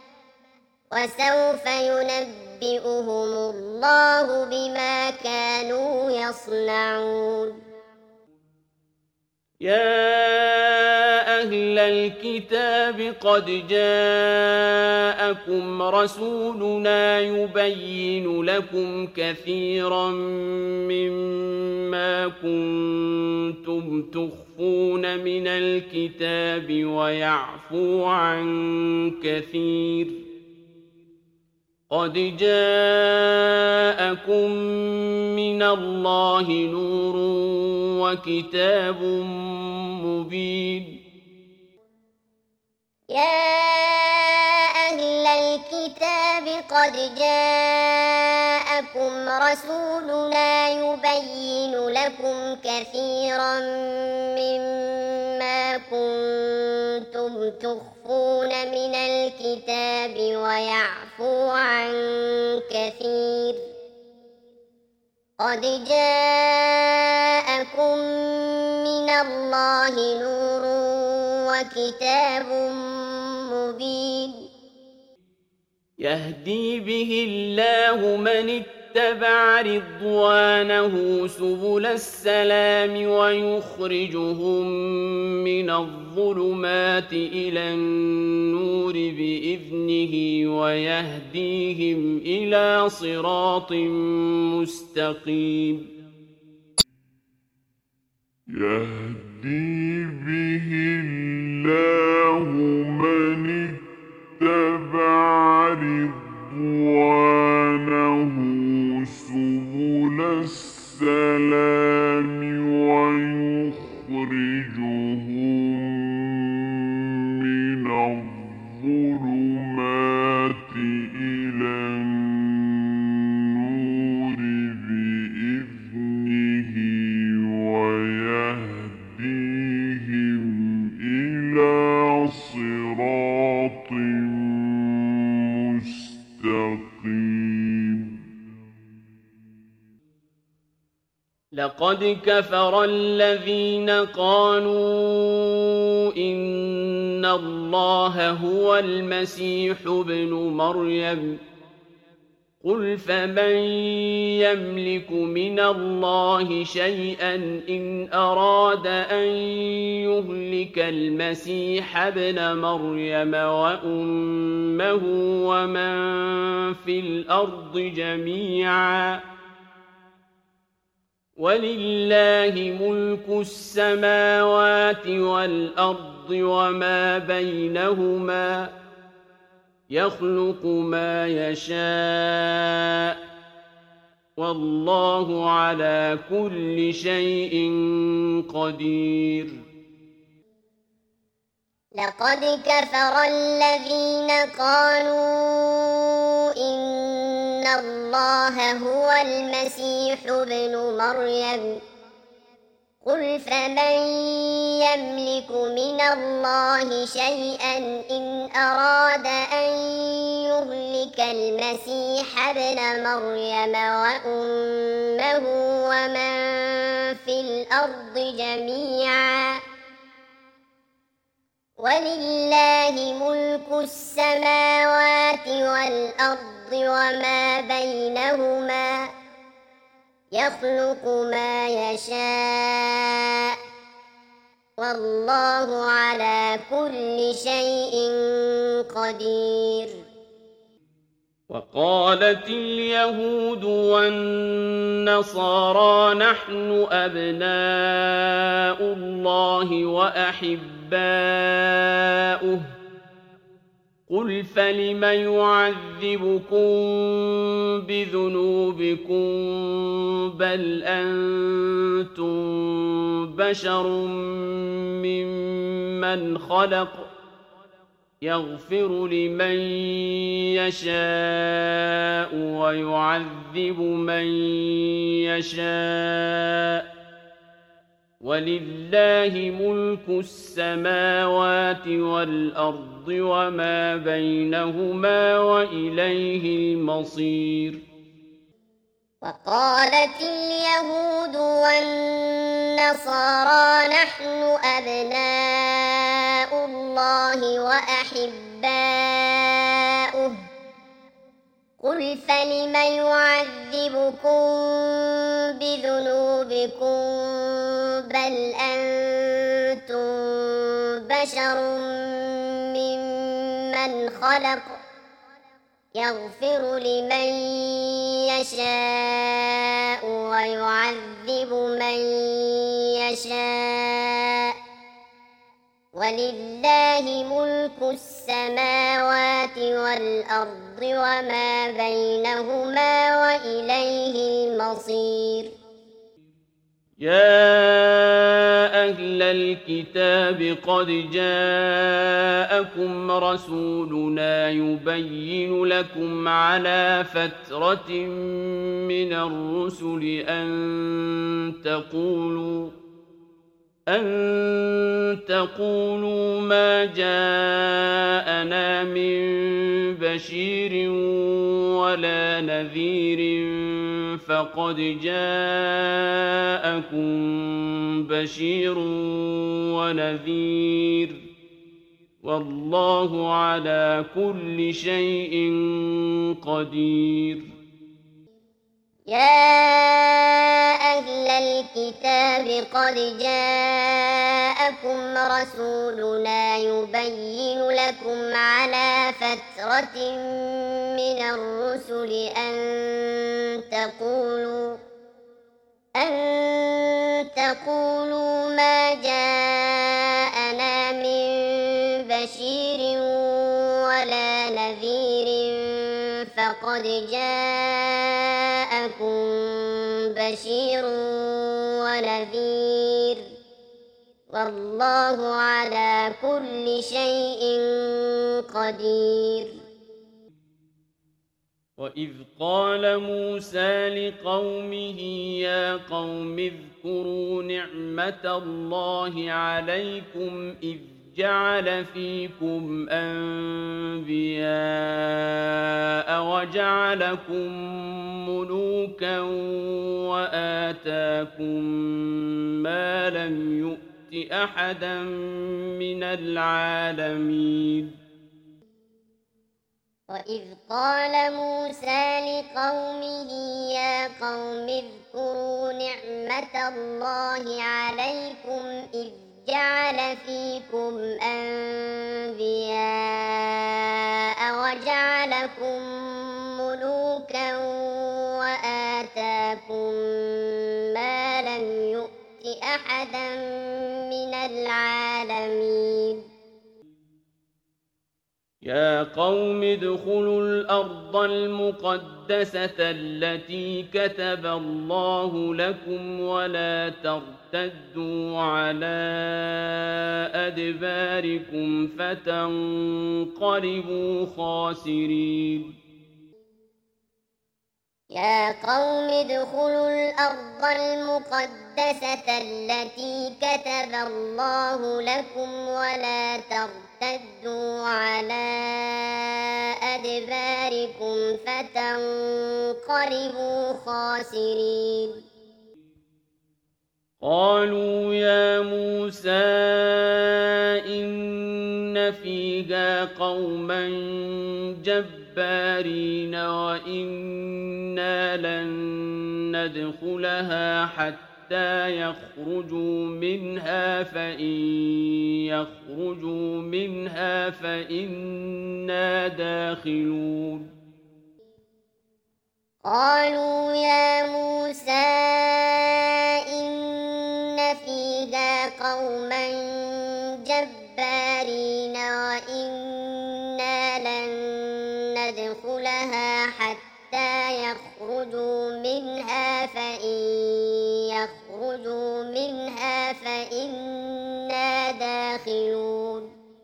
وسوف ينبئهم الله بما كانوا يصنعون. يا أهل الكتاب قد جاءكم رسولنا يبين لكم كثيرا مما كنتم تخفون من الكتاب ويعفو عن كثير قد جاءكم من الله نور وكتاب مبين. يا أهل الكتاب قد جاءكم رسولنا يبين لكم كثيرا مما كنتم تخفون من الكتاب ويعفو عن كثير قد جاءكم من الله نور وكتاب مبين. يهدي به الله من اتبع رضوانه سبل السلام ويخرجهم من الظلمات إلى النور بإذنه ويهديهم إلى صراط مستقيم. يهدي به الله من اتبع رضوانه سبل السلام ويخرجهم من الظلمات إلى النور بإذنه ويهديهم إلى صراط مستقيم. لقد كفر الذين قالوا إن الله هو المسيح ابن مريم قل فمن يملك من الله شيئا إن أراد أن يهلك المسيح ابن مريم وأمه ومن في الأرض جميعا ولله ملك السماوات والأرض وما بينهما يخلق ما يشاء والله على كل شيء قدير. لقد كفر الذين قالوا إن الله هو المسيح ابن مريم قل فمن يملك من الله شيئا إن أراد أن يهلك المسيح ابن مريم وأمه ومن في الأرض جميعا ولله ملك السماوات والأرض وما بينهما يخلق ما يشاء والله على كل شيء قدير. وقالت اليهود والنصارى نحن أبناء الله وأحباؤه قل فلم يعذبكم بذنوبكم بل أنتم بشر ممن خلق يغفر لمن يشاء ويعذب من يشاء ولله ملك السماوات والأرض وما بينهما وإليه المصير. وقالت اليهود والنصارى نحن أبناء الله وأحباؤه قل فلم يعذبكم بذنوبكم بل أنتم بشر ممن خلق يغفر لمن يشاء ويعذب من يشاء ولله ملك السماوات والأرض وما بينهما وإليه المصير. يا أهل الكتاب قد جاءكم رسولنا يبين لكم على فترة من الرسل أن تقولوا ما جاءنا من بشير ولا نذير فقد جاءكم بشير ونذير والله على كل شيء قدير. يا أهل الكتاب قد جاءكم رسولنا يبين لكم على فترة من الرسل أن تقولوا ما جاءنا من بشير ولا نذير فقد جاءكم بشير ونذير والله على كل شيء قدير. وإذ قال موسى لقومه يا قوم اذكروا نعمة الله عليكم إذ جعل فيكم أنبياء وجعلكم ملوكا وآتاكم ما لم يؤت أحدا من العالمين. وإذ قال موسى لقومه يا قوم اذكروا نعمة الله عليكم إذ جعل فيكم أنبياء وجعلكم ملوكا وآتاكم ما لم يؤت أحدا من العالمين. يا قوم ادخلوا الأرض المقدسة التي كتب الله لكم ولا ترتدوا على أدباركم فتنقلبوا خاسرين يا قوم ادخلوا الأرض المقدسة التي كتب الله لكم ولا ترتدوا على أدباركم فتنقلبوا خاسرين قالوا يا موسى إن فيها قوما جبارين وإنا لن ندخلها حتى يخرجوا منها فإن يخرجوا منها فإنا داخلون قالوا يا موسى إن فيها قوما جبارين وإنا لن ندخلها حتى يخرجوا منها فإن يخرجوا منها فإنا داخلون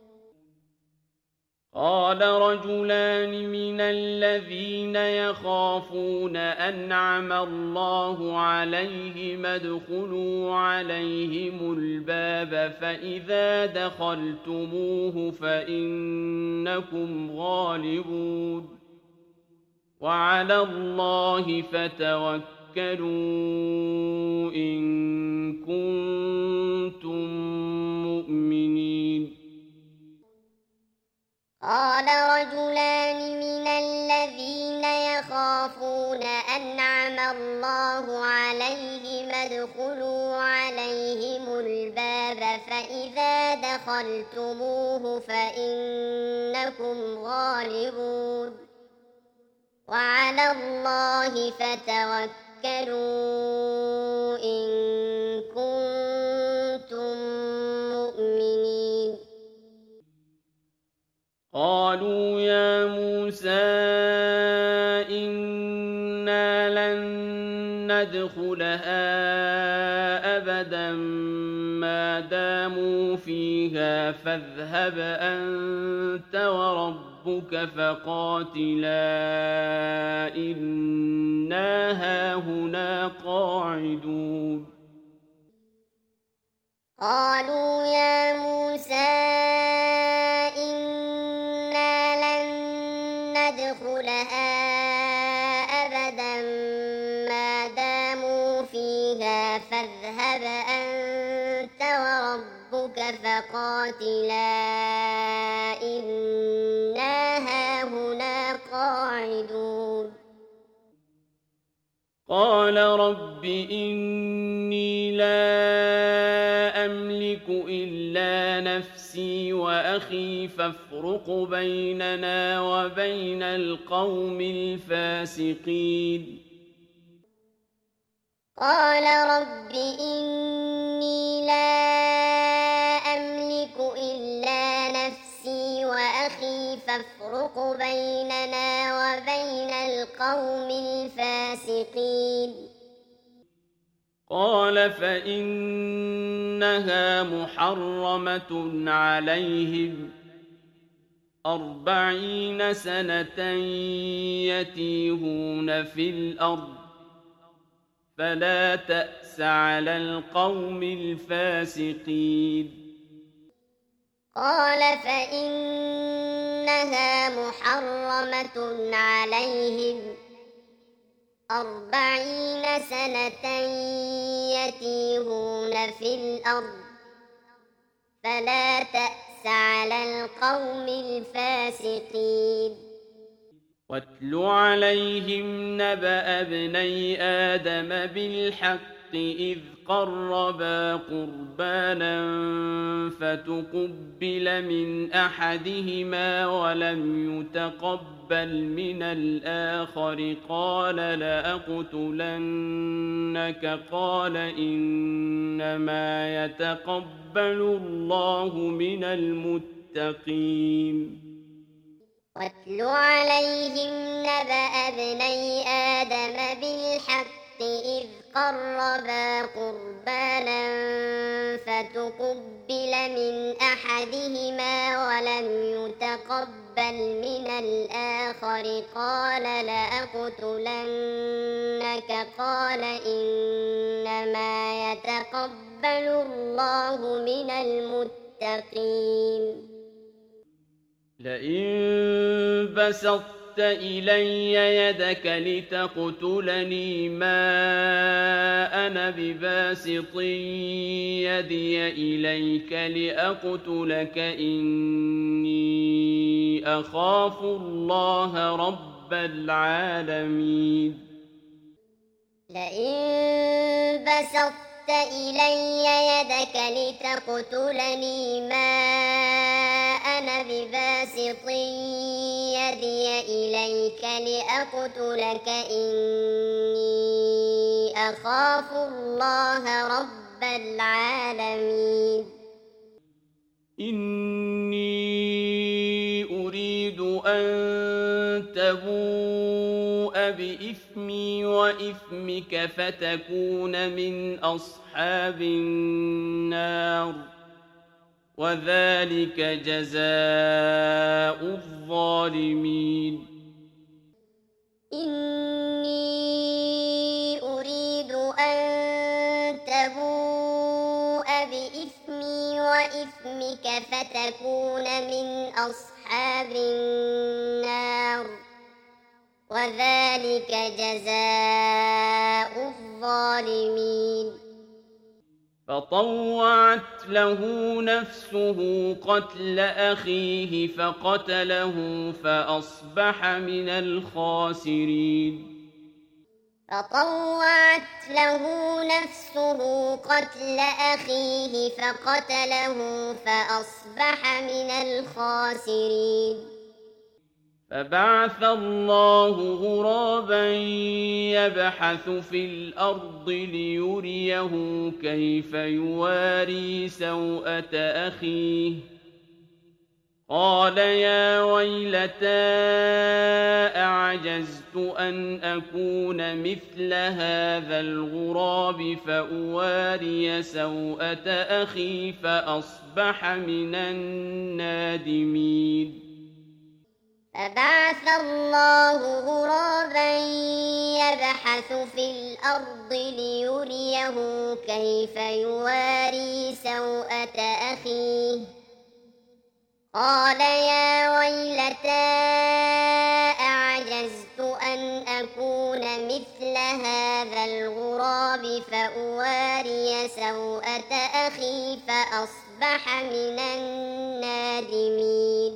قال رجلان من الذين يخافون أنعم الله عليهم ادخلوا عليهم الباب فإذا دخلتموه فإنكم غالبون وعلى الله فتوكلوا إن كنتم مؤمنين قال رجلان من الذين يخافون أنعم الله عليهم ادخلوا عليهم الباب فإذا دخلتموه فإنكم غالبون وعلى الله فتوكلوا إن كنتم مؤمنين قالوا يا موسى إنا لن ندخلها أبدا ما داموا فيها فاذهب أنت وربك فقاتلا إنا هاهنا قاعدون قالوا يا موسى ندخلها أبدا ما داموا فيها فاذهب أنت وربك فقاتلا إنا هاهنا قاعدون قال رب إني لا أملك إلا نفسي وأخي فافرق بيننا وبين القوم الفاسقين قال رب إني لا أملك إلا نفسي وأخي فافرق بيننا وبين القوم الفاسقين قال فإنها محرمة عليهم 40 سنة يتيهون في الأرض فلا تأس على القوم الفاسقين قال فإنها محرمة عليهم 40 سنة يتيهون في الأرض فلا تأس على القوم الفاسقين واتل عليهم نبأ ابني آدم بالحق إذ قربا قربانا فتقبل من أحدهما ولم يتقبل من الآخر قال لأقتلنك قال إنما يتقبل الله من المتقين واتل عليهم نبأ ابني آدم بالحق إذ قربا قربانا فتقبل من أحدهما ولم يتقبل من الآخر قال لأقتلنك قال إنما يتقبل الله من المتقين لئن بسطت إلي يدك لتقتلني ما أنا بباسط يدي إليك لأقتلك إني أخاف الله رب العالمين لئن بسطت إلي يدك لتقتلني ما أنا بباسط يدي إليك لأقتلك إني أخاف الله رب العالمين إني أريد أن تبوء بإثمي وإثمك فتكون من أصحاب النار وذلك جزاء الظالمين إني أريد أن تبوء بإثمي وإثمك فتكون من أصحاب النار وذلك جزاء الظالمين فطوعت له نفسه قتل أخيه فقتله فأصبح من الخاسرين فطوعت له نفسه قتل أخيه فقتله فأصبح من الخاسرين فبعث الله غرابا يبحث في الأرض ليريه كيف يواري سوءة أخيه قال يا ويلتى أعجزت أن أكون مثل هذا الغراب فأواري سوءة أخي فأصبح من النادمين فبعث الله غرابا يبحث في الأرض ليريه كيف يواري سوءة أخيه قال يا ويلتى أعجزت أن أكون مثل هذا الغراب فأواري سوءة أخي فأصبح من النادمين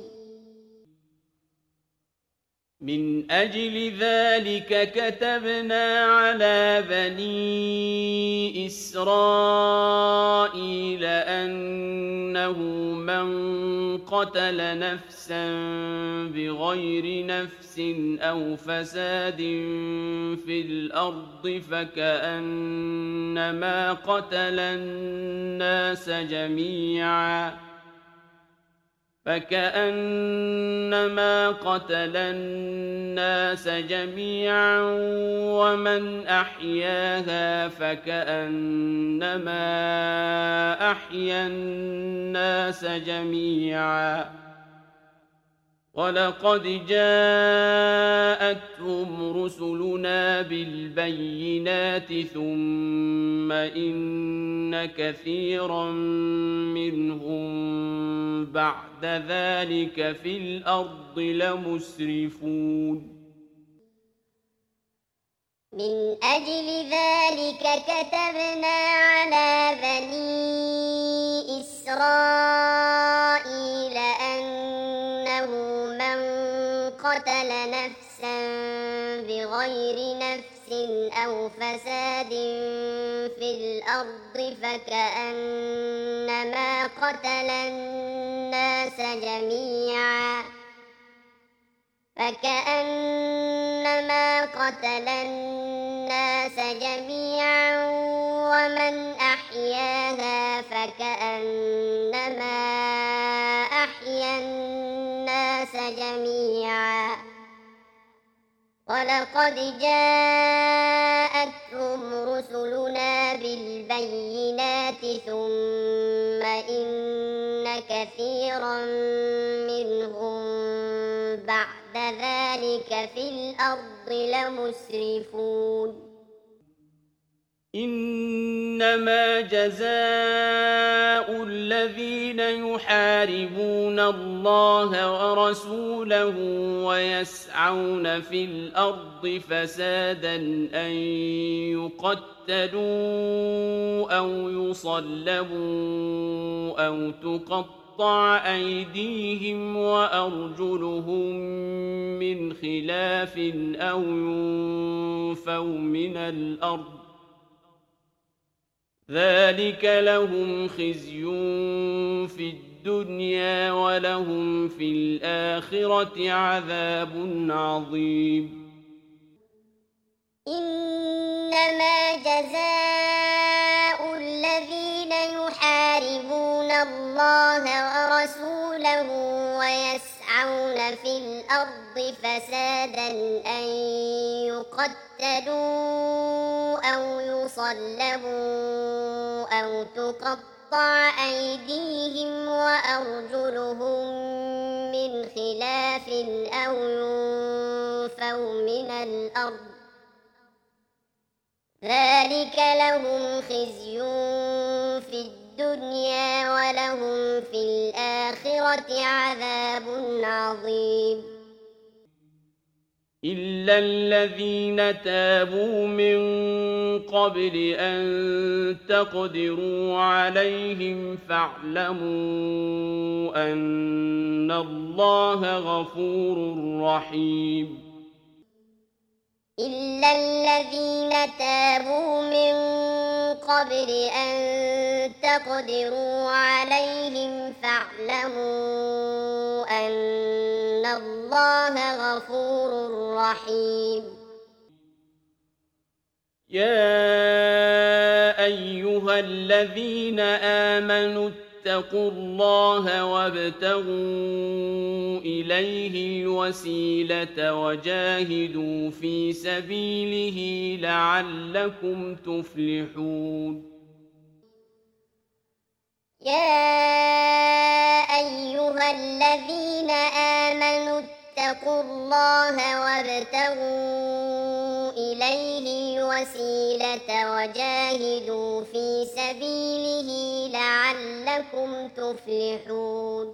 من أجل ذلك كتبنا على بني إسرائيل أنه من قتل نفسا بغير نفس أو فساد في الأرض فكأنما قتل الناس جميعا ومن أحياها فكأنما أحيا الناس جميعا ولقد جاءتهم رسلنا بالبينات ثم إن كثيرا منهم بعد ذلك في الأرض لمسرفون من أجل ذلك كتبنا على بني إسرائيل أنه من قتل نفسا بغير نفس أو فساد في الأرض فكأنما قتل الناس جميعا ومن أحياها فكأنما أحيا الناس جميعا ولقد جاءتهم رسلنا بالبينات ثم إن كثيرا منهم بعد ذلك في الأرض لمسرفون إنما جزاء الذين يحاربون الله ورسوله ويسعون في الأرض فسادا أن يقتلوا أو يصلبوا أو تقطع أيديهم وأرجلهم من خلاف أو ينفوا من الأرض ذلك لهم خزي في الدنيا ولهم في الآخرة عذاب عظيم إنما جزاء الذين يحاربون الله ورسوله ويسعون في الأرض فسادا أن يقتلوا أو يصلبوا أو تقطع أيديهم وأرجلهم من خلاف أو ينفوا من الأرض ذلك لهم خزي في الدنيا ولهم في الآخرة عذاب عظيم إلا الذين تابوا من قبل أن تقدروا عليهم فاعلموا أن الله غفور رحيم إلا الذين تابوا من قبل أن تقدروا عليهم فاعلموا أن الله غفور رحيم يا أيها الذين آمنوا اتقوا الله وابتغوا إليه الوسيلة وجاهدوا في سبيله لعلكم تفلحون يا أيها الذين آمنوا اتقوا الله وابتغوا إليه الوسيلة وجاهدوا في سبيله لعلكم تفلحون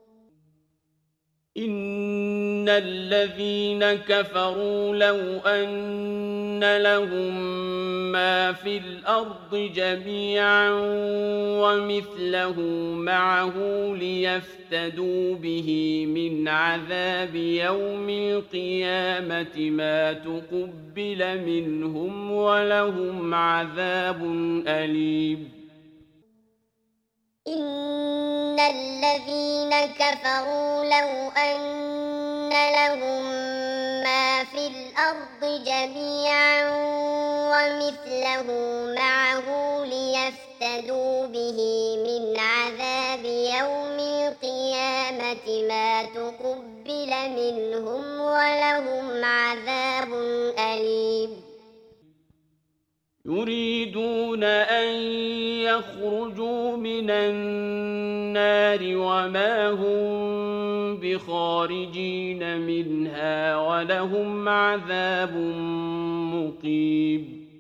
إن الذين كفروا لو أن لهم ما في الأرض جميعا ومثله معه ليفتدوا به من عذاب يوم القيامة ما تقبل منهم ولهم عذاب أليم إن الذين كفروا لو أن لهم ما في الأرض جميعا ومثله معه ليفتدوا به من عذاب يوم القيامة ما تقبل منهم ولهم عذاب أليم يريدون أن يخرجوا من النار وما هم بخارجين منها ولهم عذاب مقيم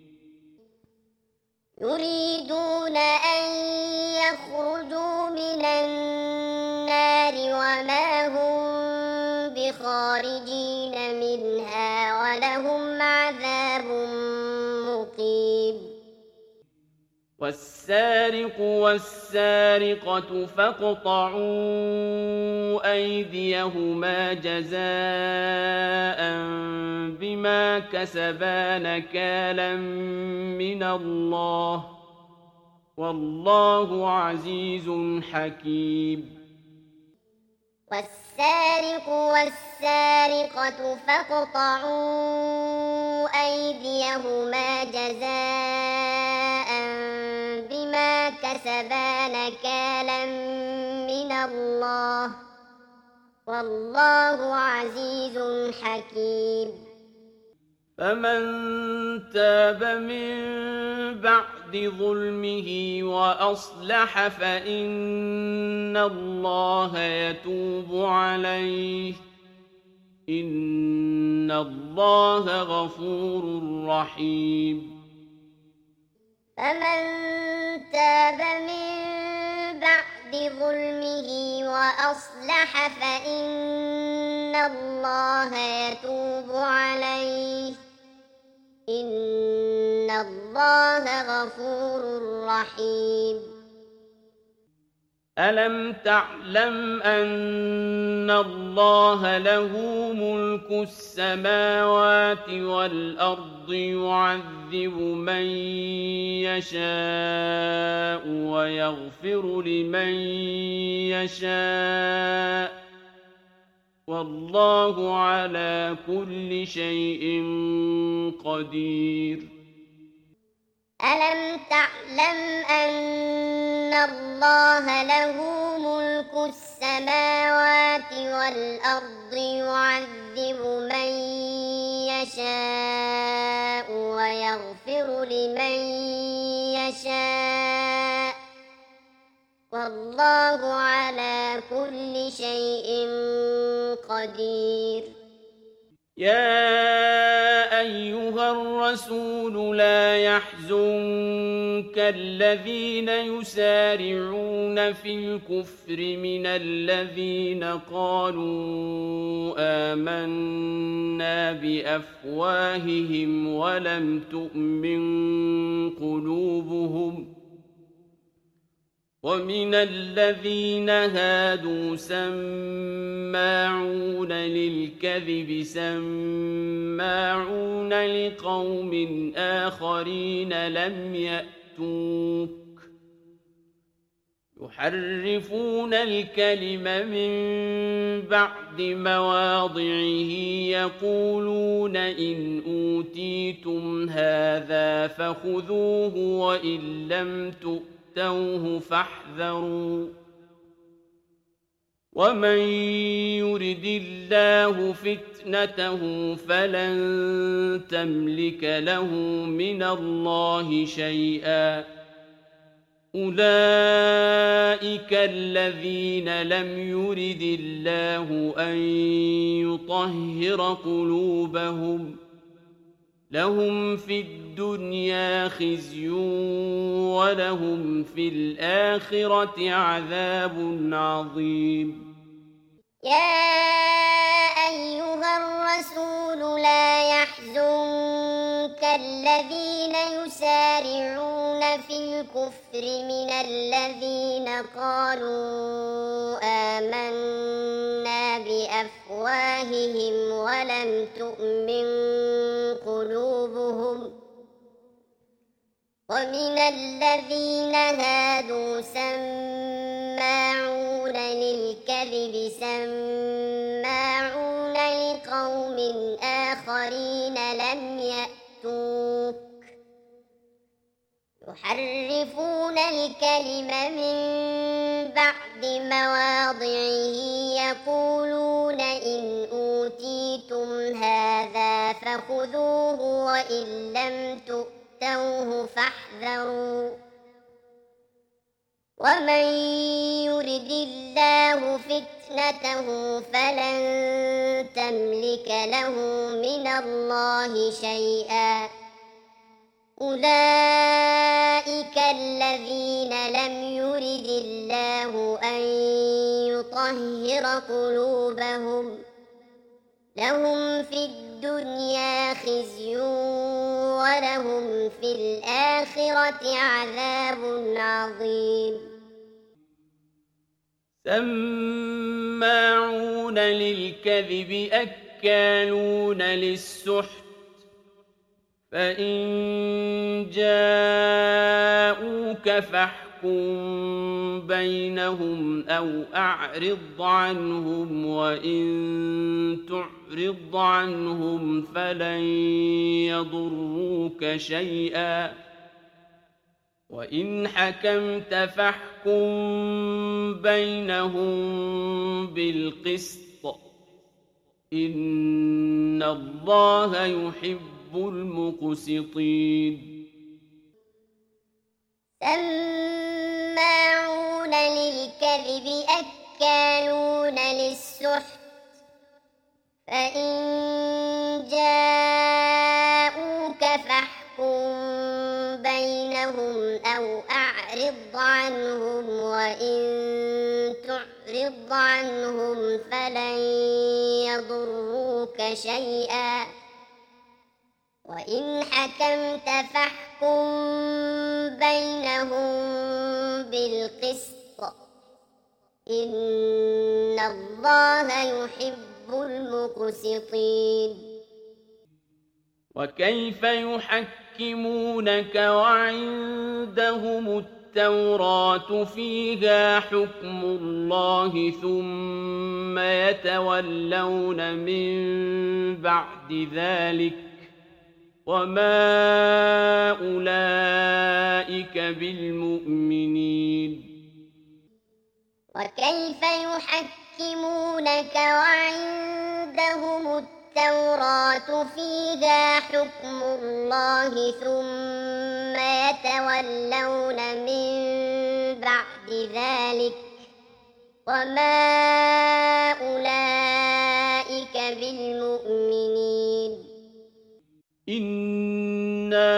يريدون أن يخرجوا من النار وما هم بخارجين منها ولهم عذاب مقيم والسارق والسارقة فاقطعوا أيديهما جزاء بما كسبا نكالا من الله والله عزيز حكيم والسارق والسارقة فاقطعوا أيديهما جزاء بما كسبا نكالا من الله والله عزيز حكيم فمن تاب من بعد ظلمه وأصلح فإن الله يتوب عليه إن الله غفور رحيم فمن تاب من بعد ظلمه وأصلح فإن الله يتوب عليه إن الله غفور رحيم ألم تعلم أن الله له ملك السماوات والأرض يعذب من يشاء ويغفر لمن يشاء والله على كل شيء قدير ألم تعلم أن الله له ملك السماوات والأرض يعذب من يشاء ويغفر لمن يشاء والله على كل شيء قدير يا أيها الرسول لا يحزنك الذين يسارعون في الكفر من الذين قالوا آمنا بأفواههم ولم تؤمن قلوبهم ومن الذين هادوا سماعون للكذب سماعون لقوم آخرين لم يأتوك يحرفون الكلم من بعد مواضعه يقولون إن أوتيتم هذا فخذوه وإن لم تؤتوه فاحذروا ومن يرد الله فتنته فلن تملك له من الله شيئا أولئك الذين لم يرد الله أن يطهر قلوبهم لهم في الدنيا خزي ولهم في الآخرة عذاب عظيم يا أيها الرسول لا يحزنك الذين يسارعون في الكفر من الذين قالوا آمنا بأفواههم ولم تؤمن قلوبهم ومن الذين هادوا سماعون للكذب سماعون لقوم آخرين لم يأتوك يحرفون الكلم من بعد مواضعه يقولون إن أوتيتم هذا فخذوه وإن لم تؤتوه فاحذروا ومن يرد الله فتنته فلن تملك له من الله شيئا أولئك الذين لم يرد الله أن يطهر قلوبهم لهم في الدنيا خزي ولهم في الآخرة عذاب عظيم سماعون للكذب أكالون للسحت فإن جاءوك فاحكم بينهم أو أعرض عنهم وإن تعرض عنهم فلن يضروك شيئا وإن حكمت فاحكم بينهم بالقسط إن الله يحب المقسطين سماعون للكذب أكالون للسحت فإن جاءوك فاحكم بينهم أو أعرض عنهم وإن تعرض عنهم فلن يضروك شيئا وإن حكمت فاحكم بينهم بالقسط إن الله يحب المقسطين وكيف يحكمونك وعندهم التوراة فيها حكم الله ثم يتولون من بعد ذلك وما أولئك بالمؤمنين وكيف يحكمونك وعندهم التوراة فيها حكم الله ثم يتولون من بعد ذلك وما أولئك بالمؤمنين إنا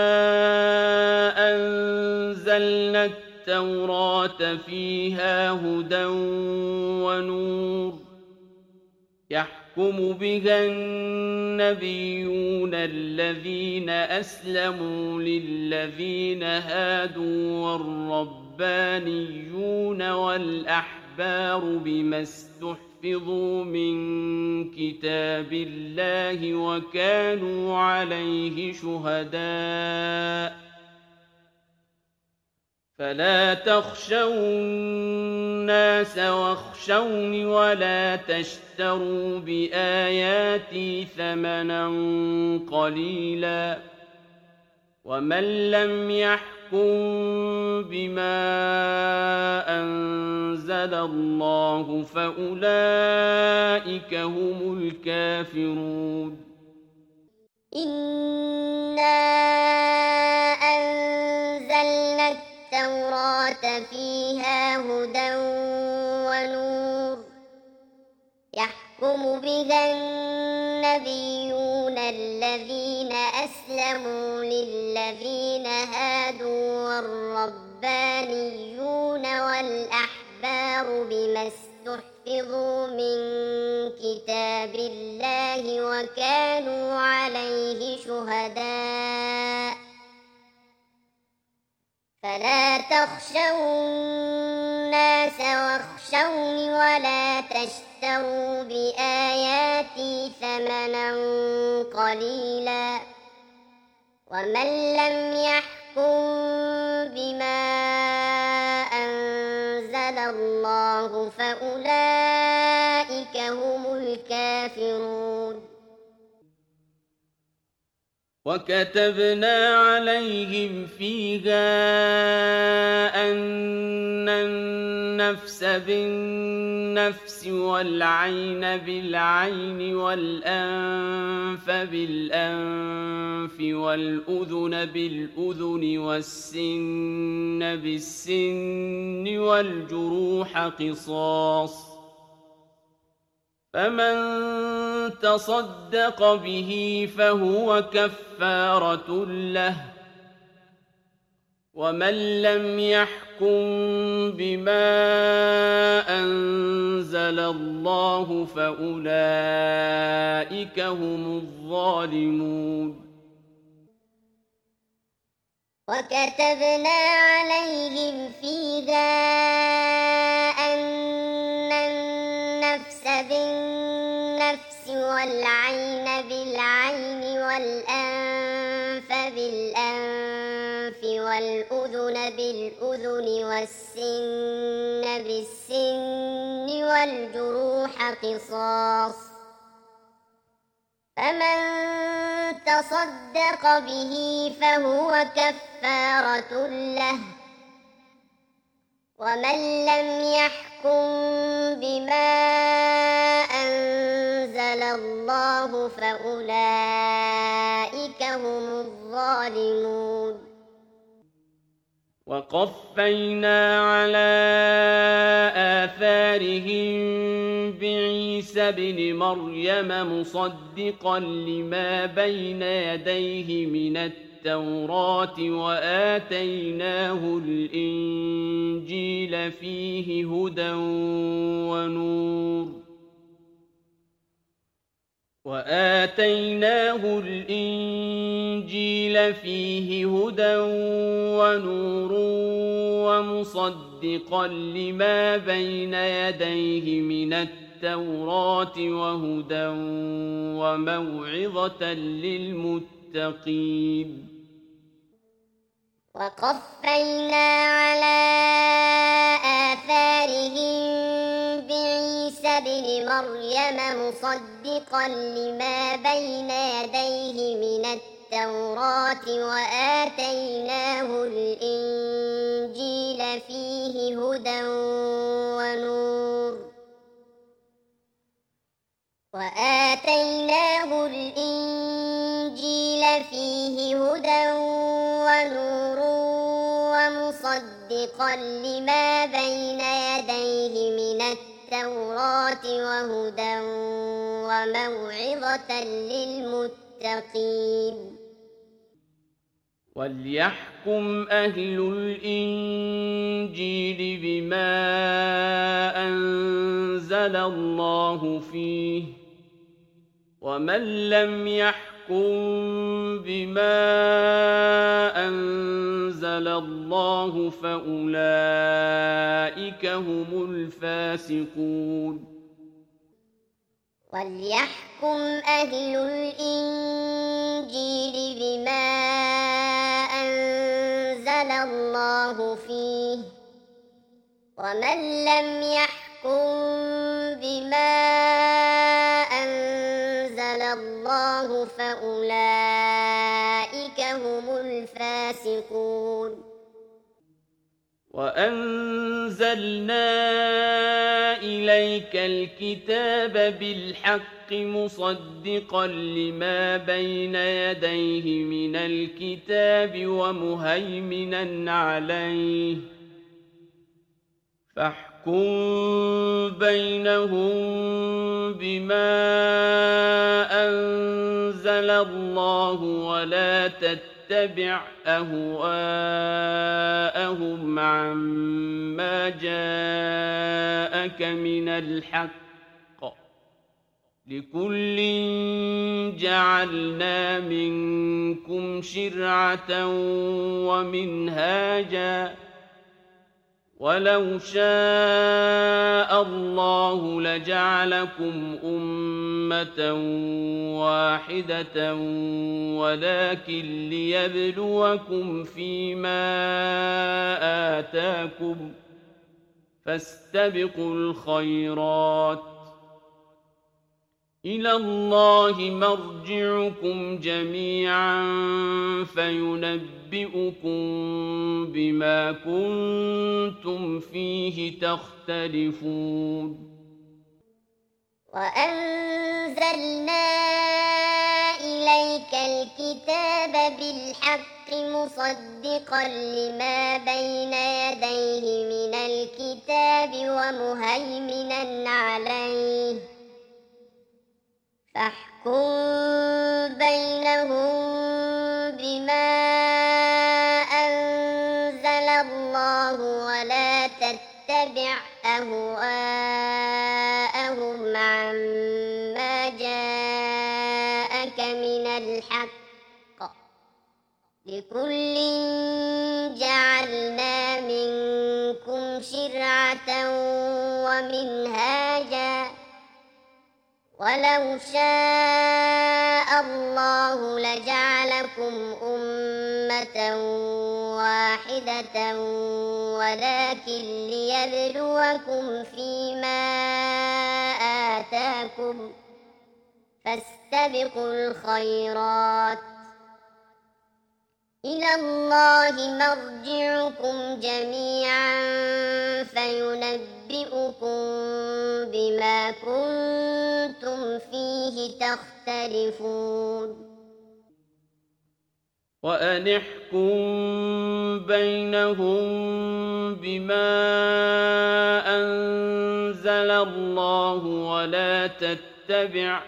أنزلنا التوراة فيها هدى ونور يحكم بها النبيون الذين أسلموا للذين هادوا والربانيون والأحبار بما استحفظوا من كتاب الله وكانوا عليه شهداء فلا تخشوا الناس واخشوني ولا تشتروا بآياتي ثمنا قليلا ومن لم يحكم بما أنزل الله فأولئك هم الكافرون إنا أنزلنا التوراة فيها هدى ونور يحكم بها النبيون الذين أسلموا للذين هادوا والربانيون والأحبار بما استحفظوا من كتاب الله وكانوا عليه شهداء فلا تخشوا الناس واخشوني ولا تشتروا بآياتي ثمنا قليلا ومن لم يحكم بما أنزل الله فأولئك هم الكافرون وكتبنا عليهم فيها أن النفس بالنفس والعين بالعين والأنف بالأنف والأذن بالأذن والسن بالسن والجروح قصاص فمن تصدق به فهو كفارة له ومن لم يحكم بما أنزل الله فأولئك هم الظالمون وكتبنا عليهم فيها أن النفس بالنفس والعين بالعين والأنف بالأنف والأذن بالأذن والسن بالسن والجروح قصاص فمن تصدق به فهو كفارة له ومن لم يحكم بما أنزل الله فأولئك هم الظالمون وقفينا على آثارهم بعيسى ابن مريم مصدقا لما بين يديه من التوراة وآتيناه الإنجيل فيه هدى ونور ومصدقا لما بين يديه من التوراة وهدى وموعظة للمتقين وقفينا على آثارهم بعيسى ابن مريم مصدقا لما بين يديه من التوراة وآتيناه الإنجيل فيه هدى ونور ومصدقا لما بين يديه من التوراة وهدى وموعظة للمتقين وليحكم أهل الإنجيل بما أنزل الله فيه ومن لم يحكم بما أنزل الله فأولئك هم الفاسقون وليحكم أهل الإنجيل بما أنزل الله فيه ومن لم يحكم بما أنزل الله فأولئك هم الفاسقون وأنزلنا إليك الكتاب بالحق مصدقا لما بين يديه من الكتاب ومهيمنا عليه فاحكم بينهم بما أنزل الله ولا تتبع أهواءهم عما جاءك من الحق لكل جعلنا منكم شرعة ومنهاجا ولو شاء الله لجعلكم أمة واحدة ولكن ليبلوكم فيما آتاكم فاستبقوا الخيرات إلى الله مرجعكم جميعا فينبئكم بما كنتم فيه تختلفون وأنزلنا إليك الكتاب بالحق مصدقا لما بين يديه من الكتاب ومهيمنا عليه فاحكم بينهم بما أنزل الله ولا تتبع أهواءهم عما جاءك من الحق لكل جعلنا منكم شرعة ومنهاجا ولو شاء الله لجعلكم أمة واحدة ولكن ليبلوكم فيما آتاكم فاستبقوا الخيرات إلى الله مرجعكم جميعا فينبئكم بما كنتم فيه تختلفون وأن احكم بينهم بما أنزل الله ولا تتبع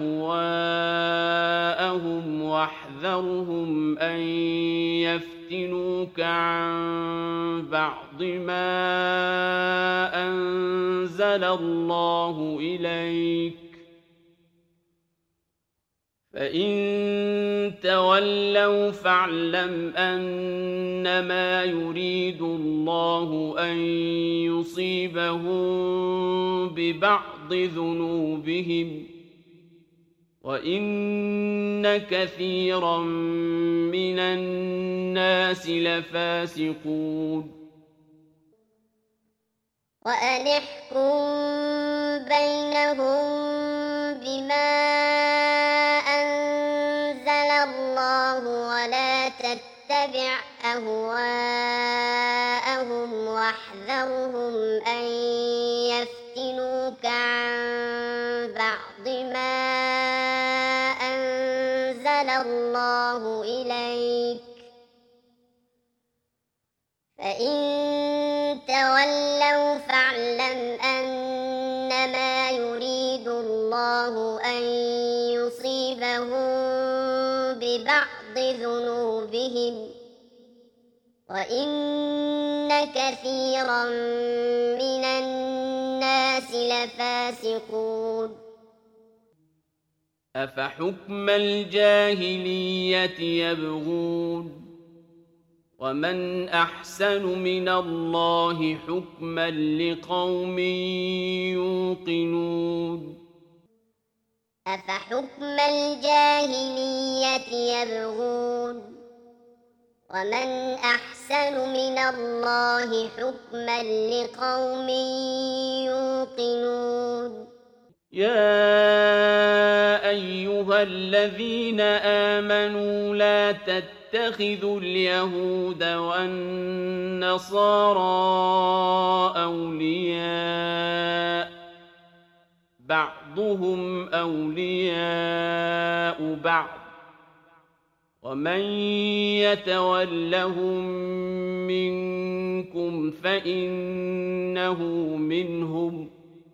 أهواءهم واحذرهم أن يفتنوك عن بعض ما أنزل الله إليك فإن تولوا فاعلم أنما يريد الله أن يصيبهم ببعض ذنوبهم وإن كثيرا من الناس لفاسقون وأن احكم بينهم بما أنزل الله ولا تتبع أهواءهم واحذرهم أن يفتنوك عن بعض ما أنزل الله إليك فإن تولوا فاعلم أنما يريد الله أن يصيبهم ببعض ذنوبهم وإن كثيرا من الناس لفاسقون أفحكم الجاهلية يبغون ومن أحسن من الله حكما لقوم يوقنون أفحكم الجاهلية يبغون ومن أحسن من الله حكما لقوم يوقنون يا أيها الذين آمنوا لا تتخذوا اليهود والنصارى أولياء بعضهم أولياء بعض ومن يتولهم منكم فإنه منهم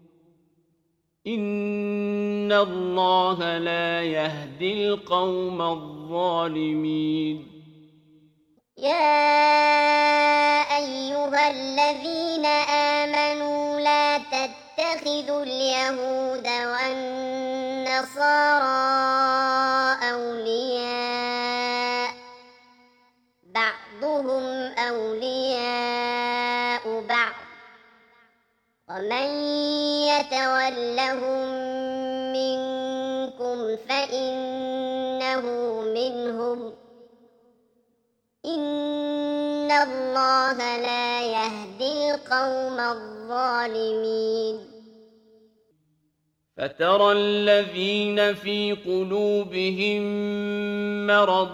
إن الله لا يهدي القوم الظالمين يا أيها الذين آمنوا لا تتخذوا اليهود والنصارى أولياء بعضهم أولياء بعض ومن يتولهم منكم فإنه منهم إن الله لا يهدي القوم الظالمين فترى الذين في قلوبهم مرض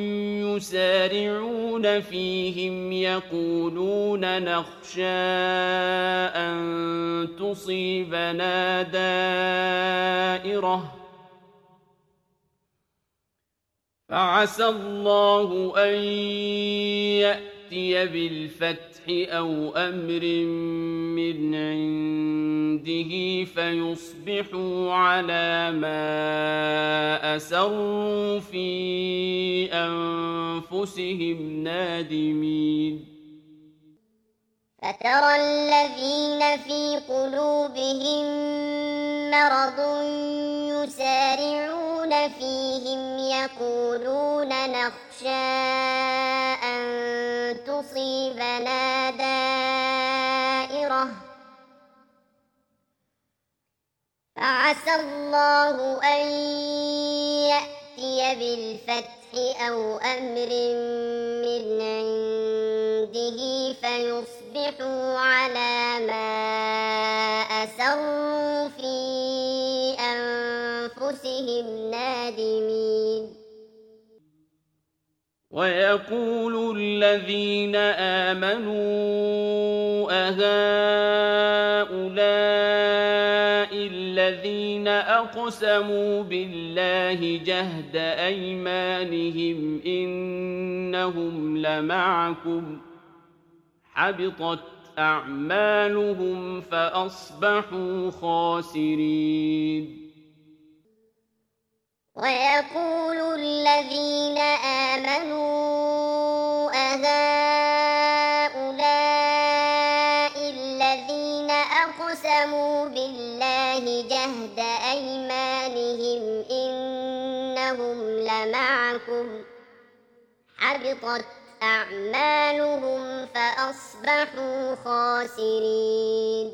يسارعون فيهم يقولون نخشى أن تصيبنا دائرة فعسى الله أن يأتي بالفتح أو أمر من عنده فيصبحوا على ما أسروا في أنفسهم نادمين فترى الذين في قلوبهم مرض يسارعون فيهم يقولون نخشى أن تصيبنا دائرة فعسى الله أن يأتي بالفتح أو أمر من عنده فيصبحوا على ما أسروا في أنفسهم نادمين ويقول الذين آمنوا أهؤلاء الذين أقسموا بالله جهد أيمانهم إنهم لمعكم حبطت أعمالهم فأصبحوا خاسرين ويقول الذين آمنوا أهؤلاء الذين أقسموا بالله جهد أيمانهم إنهم لمعكم حبطت أعمالهم فأصبحوا خاسرين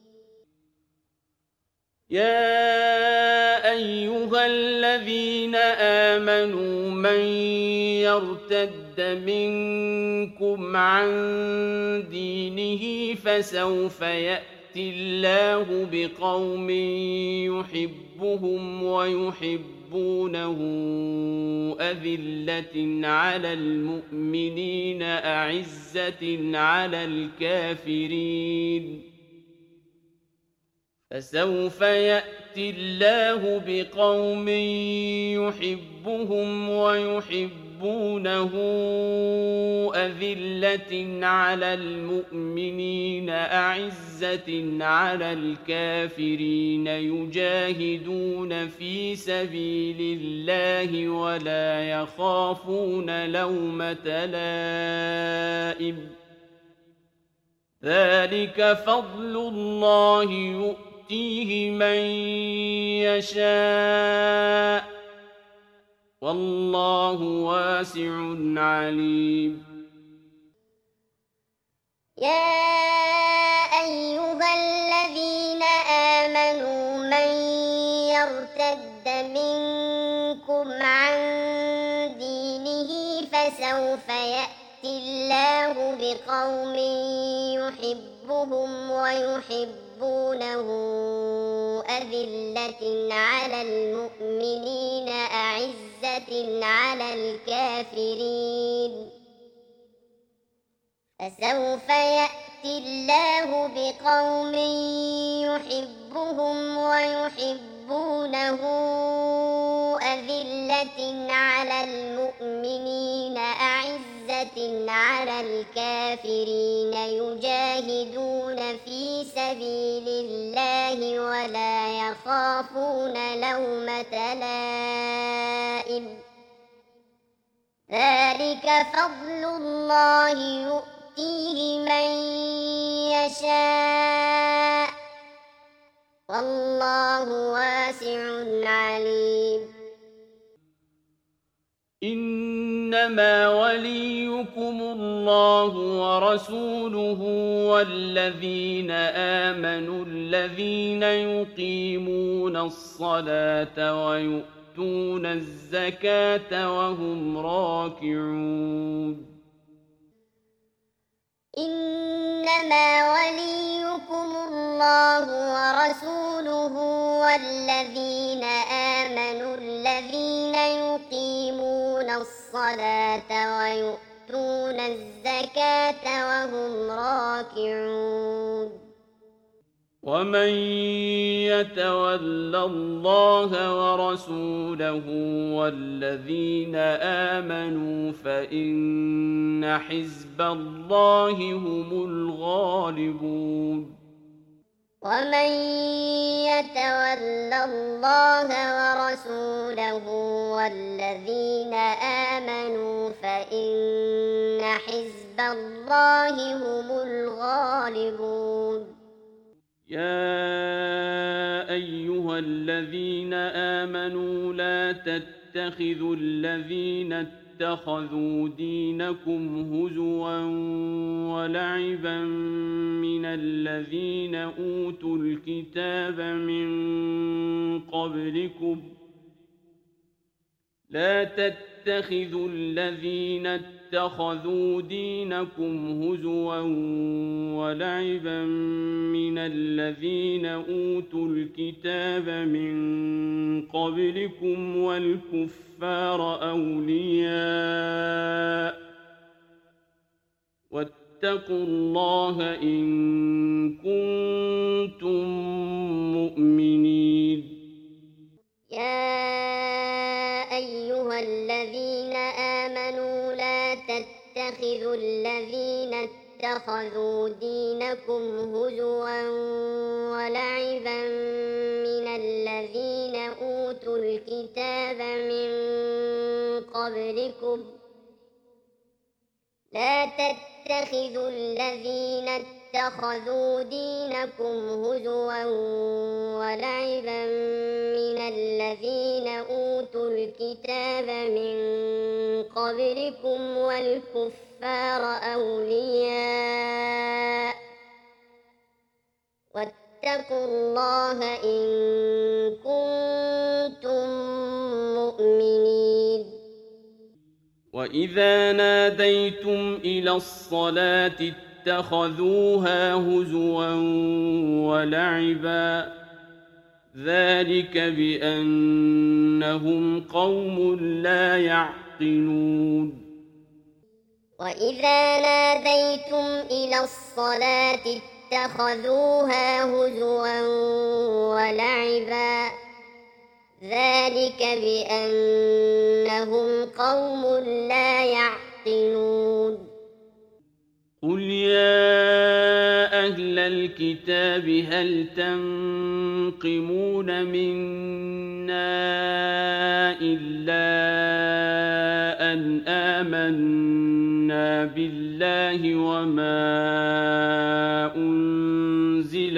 يا أيها الذين آمنوا من يرتد منكم عن دينه فسوف يأتي الله بقوم يحبهم ويحبونه أذلة على المؤمنين أعزة على الكافرين فسوف يأتي الله بقوم يحبهم ويحبونه أذلة على المؤمنين أعزة على الكافرين يجاهدون في سبيل الله ولا يخافون لومة لائم ذلك فضل الله يؤتيه من يشاء والله واسع عليم يا أيها الذين آمنوا من يرتد منكم عن دينه فسوف يأتي الله بقوم يحبهم ويحبونه أذلة على المؤمنين أعزة على الكافرين فسوف يأتي الله بقوم يحبهم ويحبونه أذلة على المؤمنين أعزة على الكافرين يجاهدون في سبيل الله ولا يخافون لومة لائم ذلك فضل الله يؤتيه من يشاء والله واسع عليم إنما وليكم الله ورسوله والذين آمنوا الذين يقيمون الصلاة ويؤتون الزكاة وهم راكعون إنما وليكم الله ورسوله والذين آمنوا الذين يقيمون الصلاة ويؤتون الزكاة وهم راكعون ومن يتول الله ورسوله والذين آمنوا فإن حزب الله هم الغالبون ومن يتول الله ورسوله والذين آمنوا فإن حزب الله هم الغالبون يا أيها الذين آمنوا لا تتخذوا الذين اتخذوا دينكم هزوا ولعبا من الذين أوتوا الكتاب من قبلكم لا تتخذوا الذين اتخذوا دينكم هزوا ولعبا من الذين أوتوا الكتاب من قبلكم والكفار أولياء واتقوا الله إن كنتم مؤمنين تتخذوا الذين اتخذوا دينكم هزوا ولعبا من الذين أوتوا الكتاب من قبلكم لا تتخذوا الذين اتخذوا دينكم هزوا ولعبا من الذين أوتوا الكتاب من قبلكم والكفار أولياء واتقوا الله إن كنتم مؤمنين. وإذا ناديتم إلى الصلاة اتخذوها هزوا ولعبا ذلك بأنهم قوم لا يعقلون. وإذا ناديتم إلى الصلاة اتخذوها هزوا ولعبا ذلك بأنهم قوم لا يعقلون. قل يا أهل الكتاب هل تنقمون منا إلا أن آمنا بالله وما أنزل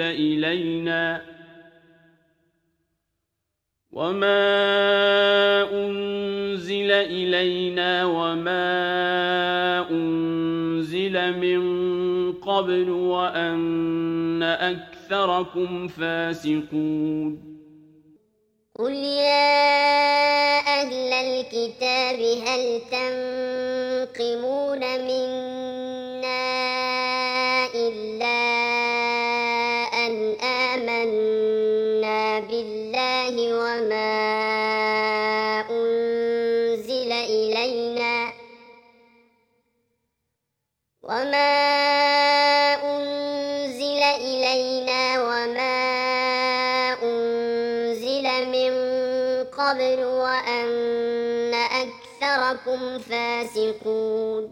إلينا وما أنزل من قبل وأن أكثركم فاسقون. قل يا أهل الكتاب هل تنقمون منا إلا أن آمنا بالله وما أنزل إلينا وما أنزل من قبل وأن أكثركم فاسقون.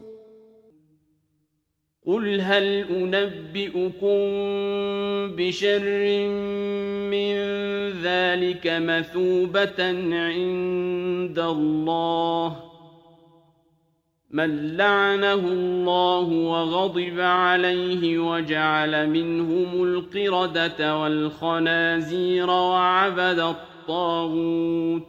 قل هل أنبئكم بشر من ذلك مثوبة عند الله من لعنه الله وغضب عليه وجعل منهم القردة والخنازير وعبد الطاغوت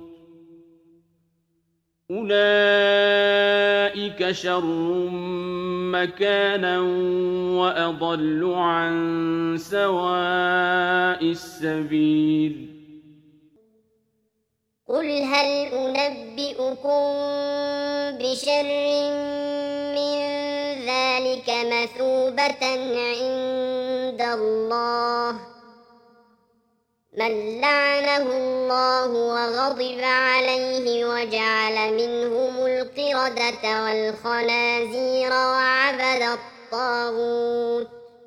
أولئك شر مكانا وأضل عن سواء السبيل. قل هل أنبئكم بشر من ذلك مثوبة عند الله من لعنه الله وغضب عليه وجعل منهم القردة والخنازير وعبد الطاغوت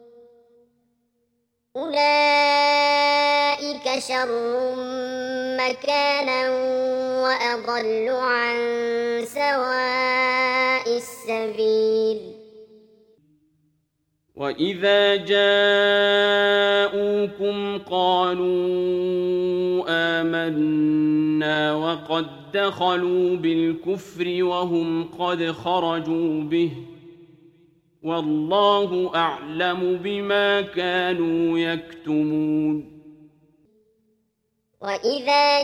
أولئك شر مكانا وأضل عن سواء السبيل. وإذا جاءوكم قالوا آمنا وقد دخلوا بالكفر وهم قد خرجوا به والله أعلم بما كانوا يكتمون. وإذا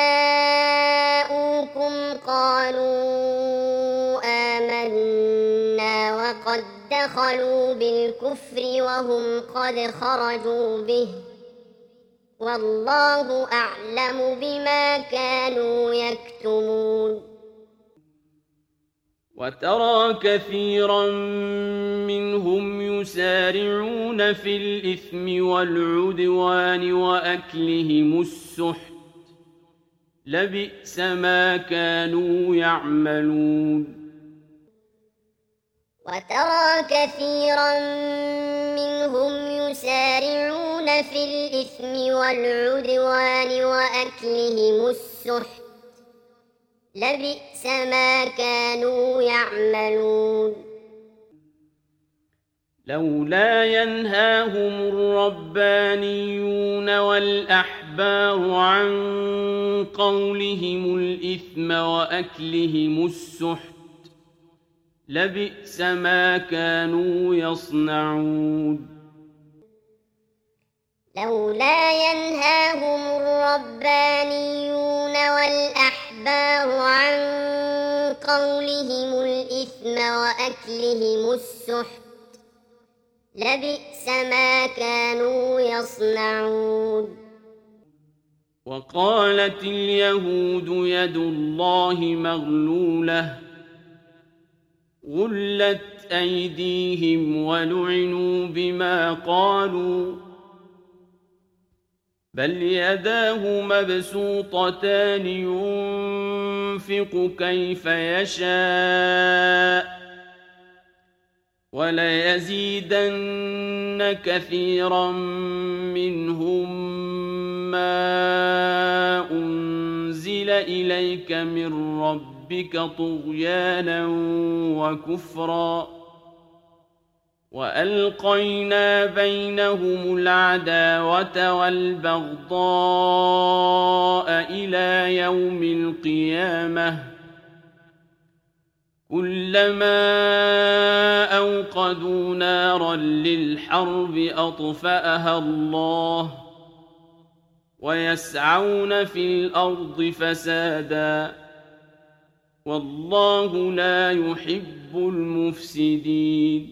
جاءوكم قالوا آمنا وقد دخلوا بالكفر وهم قد خرجوا به والله أعلم بما كانوا يكتمون. وترى كثيرا منهم يسارعون في الإثم والعدوان وأكلهم السحت لبئس ما كانوا يعملون. وترى كثيرا منهم يسارعون في الإثم والعدوان وأكلهم السحت لبئس ما كانوا يعملون. لولا ينهاهم الربانيون والأحبار عن قولهم الإثم وأكلهم السحت لبئس ما كانوا يصنعون لولا ينهاهم الربانيون والأحبار عن قولهم الإثم وأكلهم السحت لبئس ما كانوا يصنعون وقالت اليهود يد الله مغلولة غلت أيديهم ولعنوا بما قالوا بل يداه مبسوطتان ينفق كيف يشاء وليزيدن كثيرا منهم ما أنزل إليك من ربك طغيانا وكفرا وألقينا بينهم العداوة والبغضاء إلى يوم القيامة كلما أوقدوا نارا للحرب أطفأها الله ويسعون في الأرض فسادا والله لا يحب المفسدين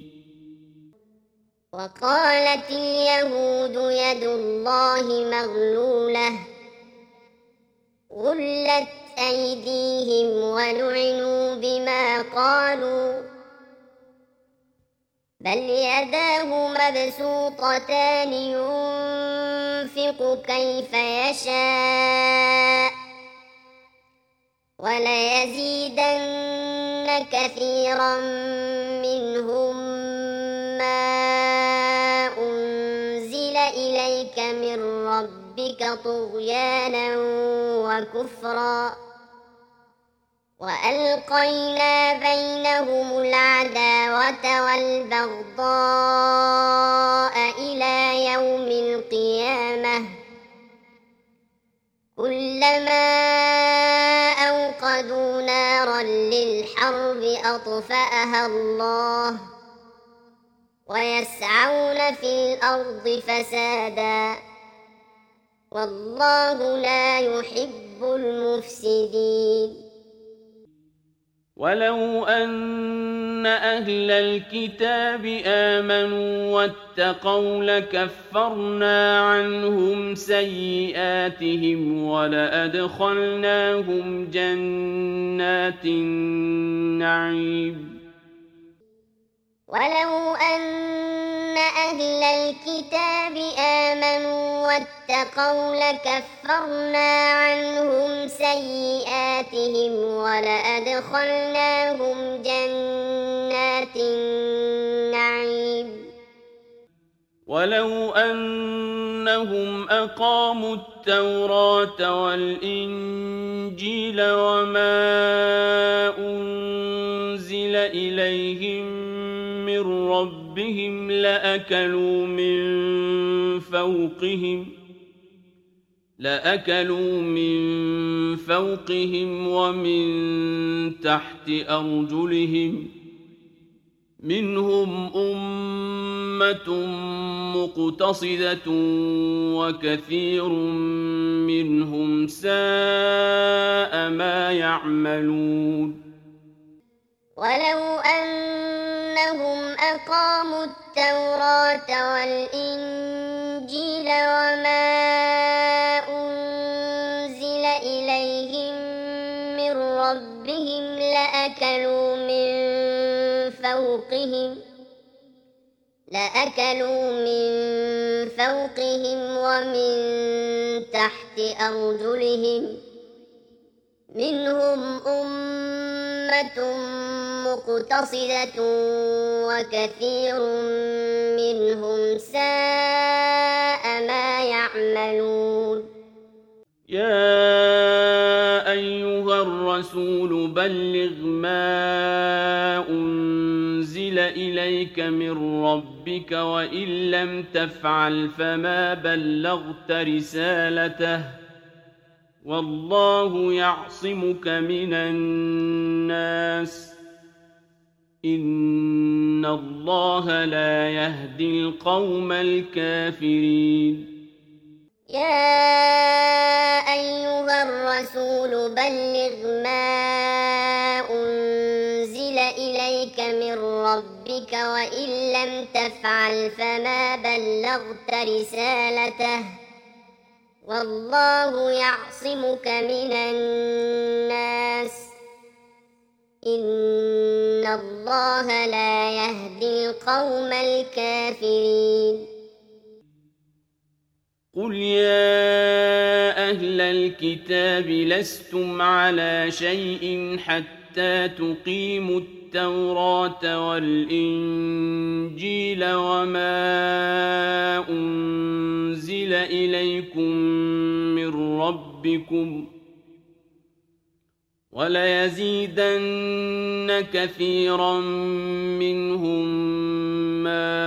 وقالت اليهود يد الله مغلولة غلت أيديهم ولعنوا بما قالوا بل يداه مبسوطتان ينفق كيف يشاء وليزيدن كثيرا منهم ما أنزل إليك من ربك طغيانا وكفرا وألقينا بينهم العداوة والبغضاء إلى يوم القيامة كلما أوقدوا نارا للحرب أطفأها الله ويسعون في الأرض فسادا والله لا يحب المفسدين ولو أن أهل الكتاب آمنوا واتقوا لكفرنا عنهم سيئاتهم ولأدخلناهم جنات النعيم ولو أن أهل الكتاب آمنوا واتقوا لكفرنا عنهم سيئاتهم ولأدخلناهم جنات النعيم ولو أنهم أقاموا التوراة والإنجيل وما أنزل إليهم من ربهم لأكلوا من فوقهم ومن تحت أرجلهم منهم أمة مقتصدة وكثير منهم ساء ما يعملون ولو أنهم أقاموا التوراة والإنجيل وما أنزل إليهم من ربهم لأكلوا من فوقهم ومن تحت أرجلهم منهم أمة مقتصدة وكثير منهم ساء ما يعملون يا أيها الرسول بلغ ما أنزل إليك إليك من ربك وإن لم تفعل فما بلغت رسالته والله يعصمك من الناس إن الله لا يهدي القوم الكافرين يا أيها الرسول بلغ ما أنزل إليك من ربك وإن لم تفعل فما بلغت رسالته والله يعصمك من الناس إن الله لا يهدي القوم الكافرين قل يا أهل الكتاب لستم على شيء حتى تقيموا التوراة والإنجيل وما أنزل إليكم من ربكم وليزيدن كثيرا منهم ما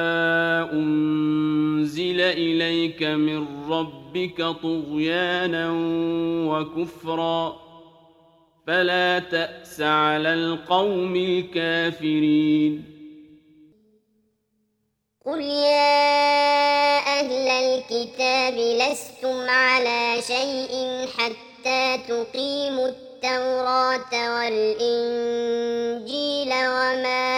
أنزل إليك من ربك طغيانا وكفرا فلا تأس على القوم الكافرين قل يا أهل الكتاب لستم على شيء حتى تقيموا التوراة والإنجيل وما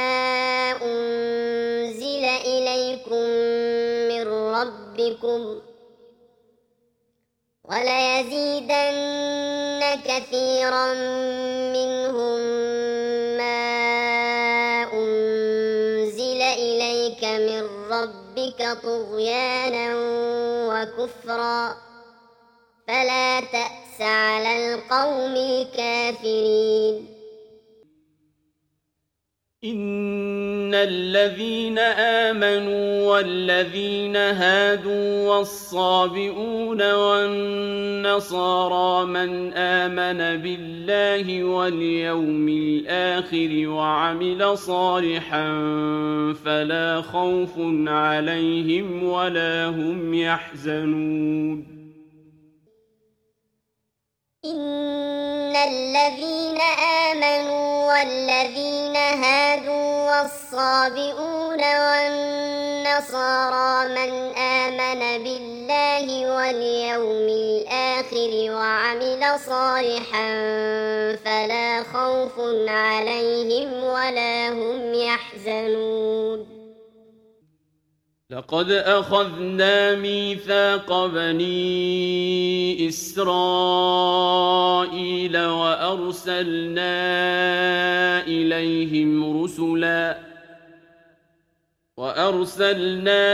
أنزل إليكم من ربكم وليزيدن كثيرا منهم ما أنزل إليك من ربك طغيانا وكفرا فلا تأس على القوم الكافرين إن الذين آمنوا والذين هادوا والصابئون والنصارى من آمن بالله واليوم الآخر وعمل صالحا فلا خوف عليهم ولا هم يحزنون إن الذين آمنوا والذين هادوا والصابئون والنصارى من آمن بالله واليوم الآخر وعمل صالحا فلا خوف عليهم ولا هم يحزنون لقد أخذنا ميثاق بني إسرائيل وأرسلنا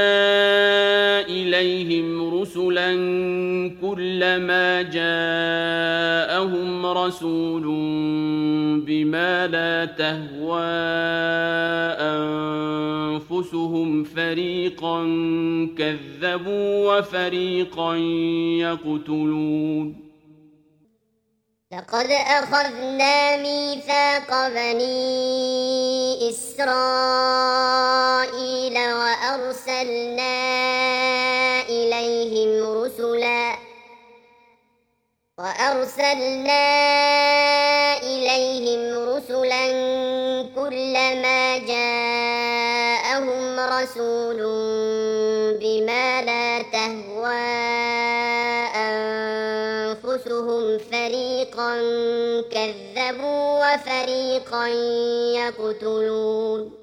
إليهم رسلا كلما جاءهم رسول بما لا تهوى أنفسهم فريقا كذبوا وفريقا يقتلون لقد أخذنا ميثاق بني إسرائيل وأرسلنا إليهم رسلا كلما جاءهم رسول بما لا تهوى أنفسهم فريقا كذبوا وفريقا يقتلون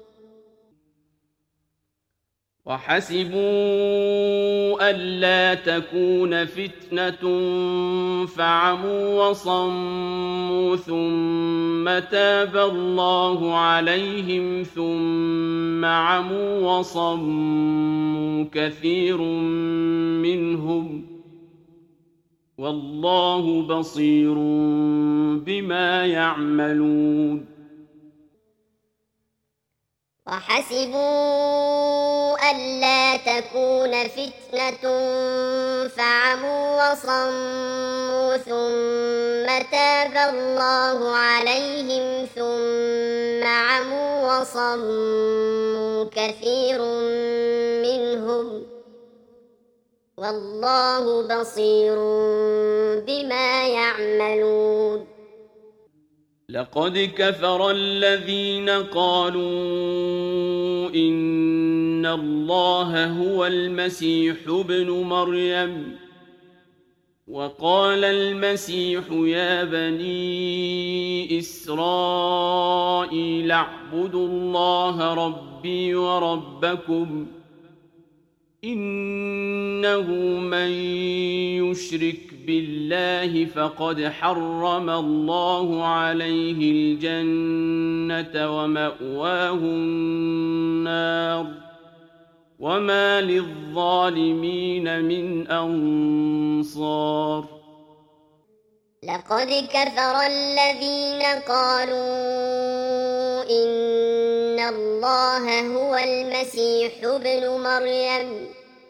وحسبوا ألا تكون فتنة فعموا وصموا ثم تاب الله عليهم ثم عموا وصموا كثير منهم والله بصير بما يعملون وحسبوا ألا تكون فتنة فعموا وصموا ثم تاب الله عليهم ثم عموا وصموا كثير منهم والله بصير بما يعملون لقد كفر الذين قالوا إن الله هو المسيح ابن مريم وقال المسيح يا بني إسرائيل اعبدوا الله ربي وربكم إنه من يشرك بالله فقد حرم الله عليه الجنة ومأواه النار وما للظالمين من أنصار لقد كفر الذين قالوا إن الله هو المسيح ابن مريم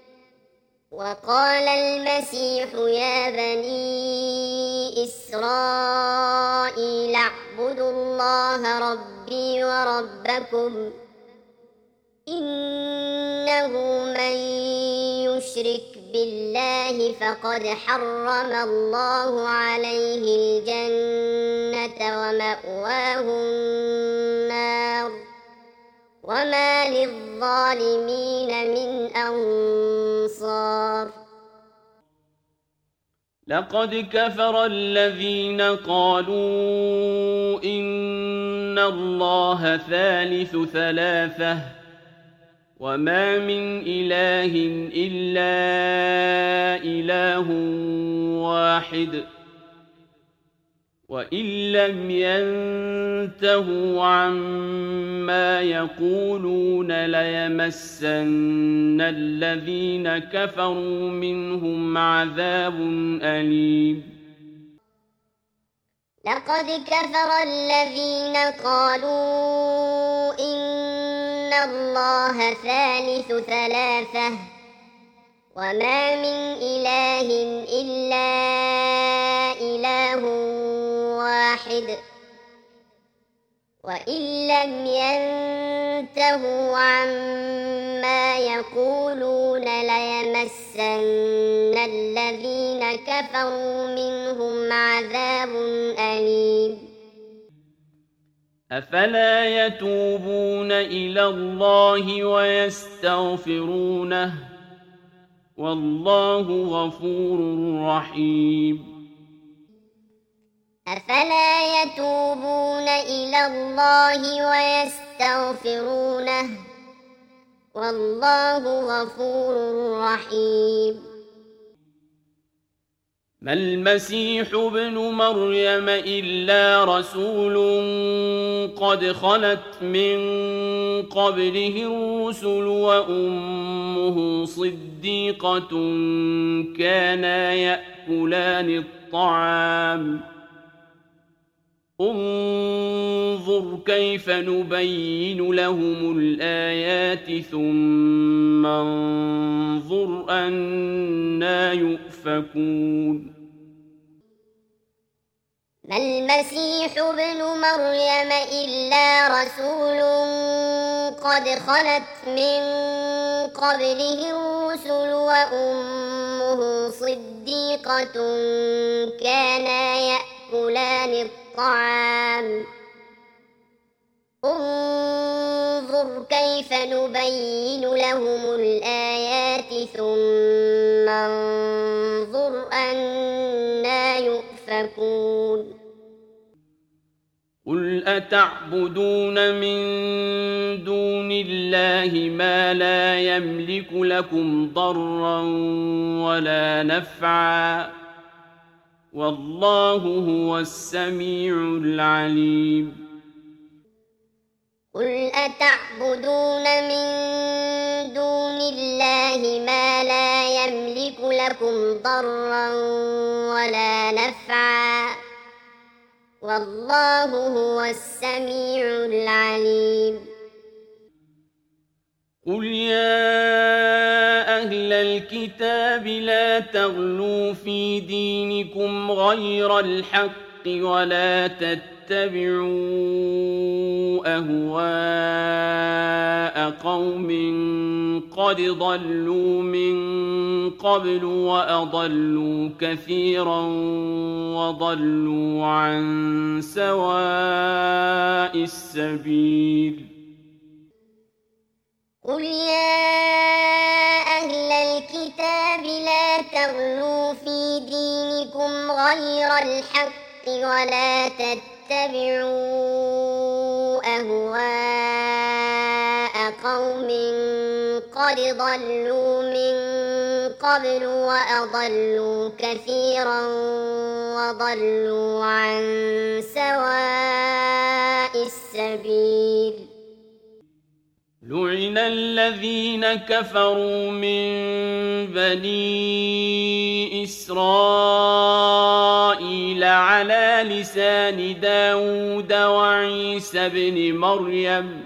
وقال المسيح يا بني إسرائيل اعبدوا الله ربي وربكم إنه من يشرك بالله فقد حرم الله عليه الجنة ومأواه النار وما للظالمين من أنصار لقد كفر الذين قالوا إن الله ثالث ثلاثة وما من إله إلا إله واحد وإن لم ينتهوا عما يقولون ليمسن الذين كفروا منهم عذاب أليم لقد كفر الذين قالوا إن الله ثالث ثلاثة وما من إله إلا إله واحد وإن لم ينتهوا عما يقولون ليمسن الذين كفروا منهم عذاب أليم أفلا يتوبون إلى الله ويستغفرونه والله غفور رحيم أفلا يتوبون إلى الله ويستغفرونه والله غفور رحيم ما المسيح ابن مريم إلا رسول قد خلت من قبله الرسل وأمه صديقة كانا يأكلان الطعام انظر كيف نبين لهم الآيات ثم انظر أنى يؤفكون ما المسيح ابن مريم إلا رسول قد خلت من قبله الرسل وأمه صديقة كانا يأكلان الطعام انظر كيف نبين لهم الآيات ثم انظر أنى يؤفكون قل أتعبدون من دون الله ما لا يملك لكم ضرا ولا نفعا والله هو السميع العليم قل أتعبدون من دون الله ما لا يملك لكم ضرا ولا نفعا والله هو السميع العليم قل يا أهل الكتاب لا تغلوا في دينكم غير الحق ولا تتبعوا أهواء قوم قد ضلوا من قبل وأضلوا كثيرا وضلوا عن سواء السبيل قل يا أهل الكتاب لا تغلوا في دينكم غير الحق ولا تتبعوا أهواء قوم قد ضلوا من قبل وأضلوا كثيرا وضلوا عن سواء السبيل لعن الذين كفروا من بني إسرائيل على لسان داود وعيسى بن مريم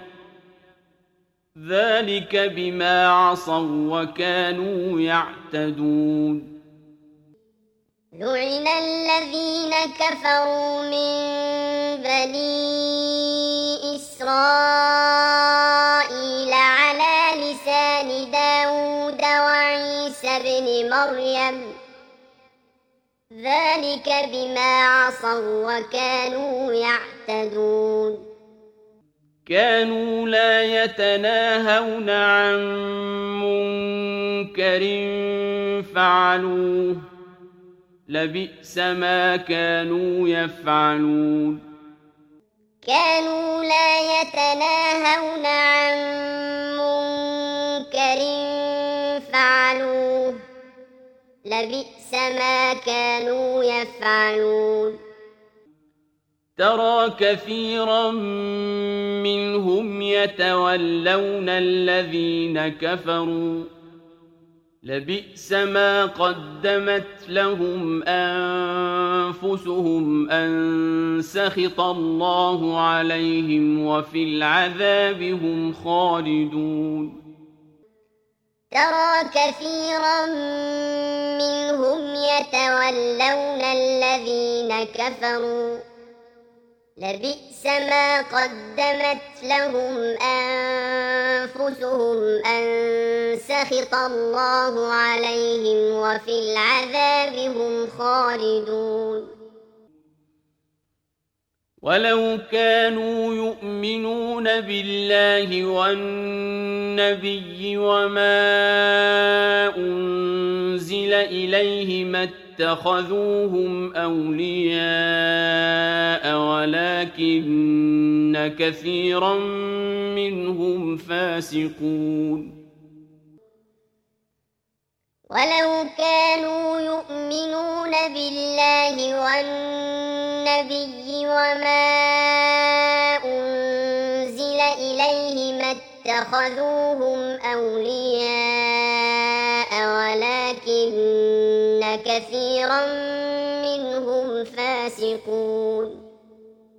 ذلك بما عصوا وكانوا يعتدون لعن الذين كفروا من بني إسرائيل على لسان داود وعيسى بن مريم ذلك بما عصوا وكانوا يعتدون كانوا لا يتناهون عن منكر فعلوه لبئس ما كانوا يفعلون كانوا لا يتناهون عن منكر فعلوه لبئس ما كانوا يفعلون ترى كثيرا منهم يتولون الذين كفروا لبئس ما قدمت لهم أنفسهم أن سخط الله عليهم وفي العذاب هم خالدون ترى كثيرا منهم يتولون الذين كفروا لبئس ما قدمت لهم أنفسهم أن سخط الله عليهم وفي العذاب هم خالدون ولو كانوا يؤمنون بالله والنبي وما أنزل إليه ما اتخذوهم أولياء ولكن كثيرا منهم فاسقون ولو كانوا يؤمنون بالله والنبي وما أنزل إليه ما اتخذوهم أولياء ولكن كثيرا منهم فاسقون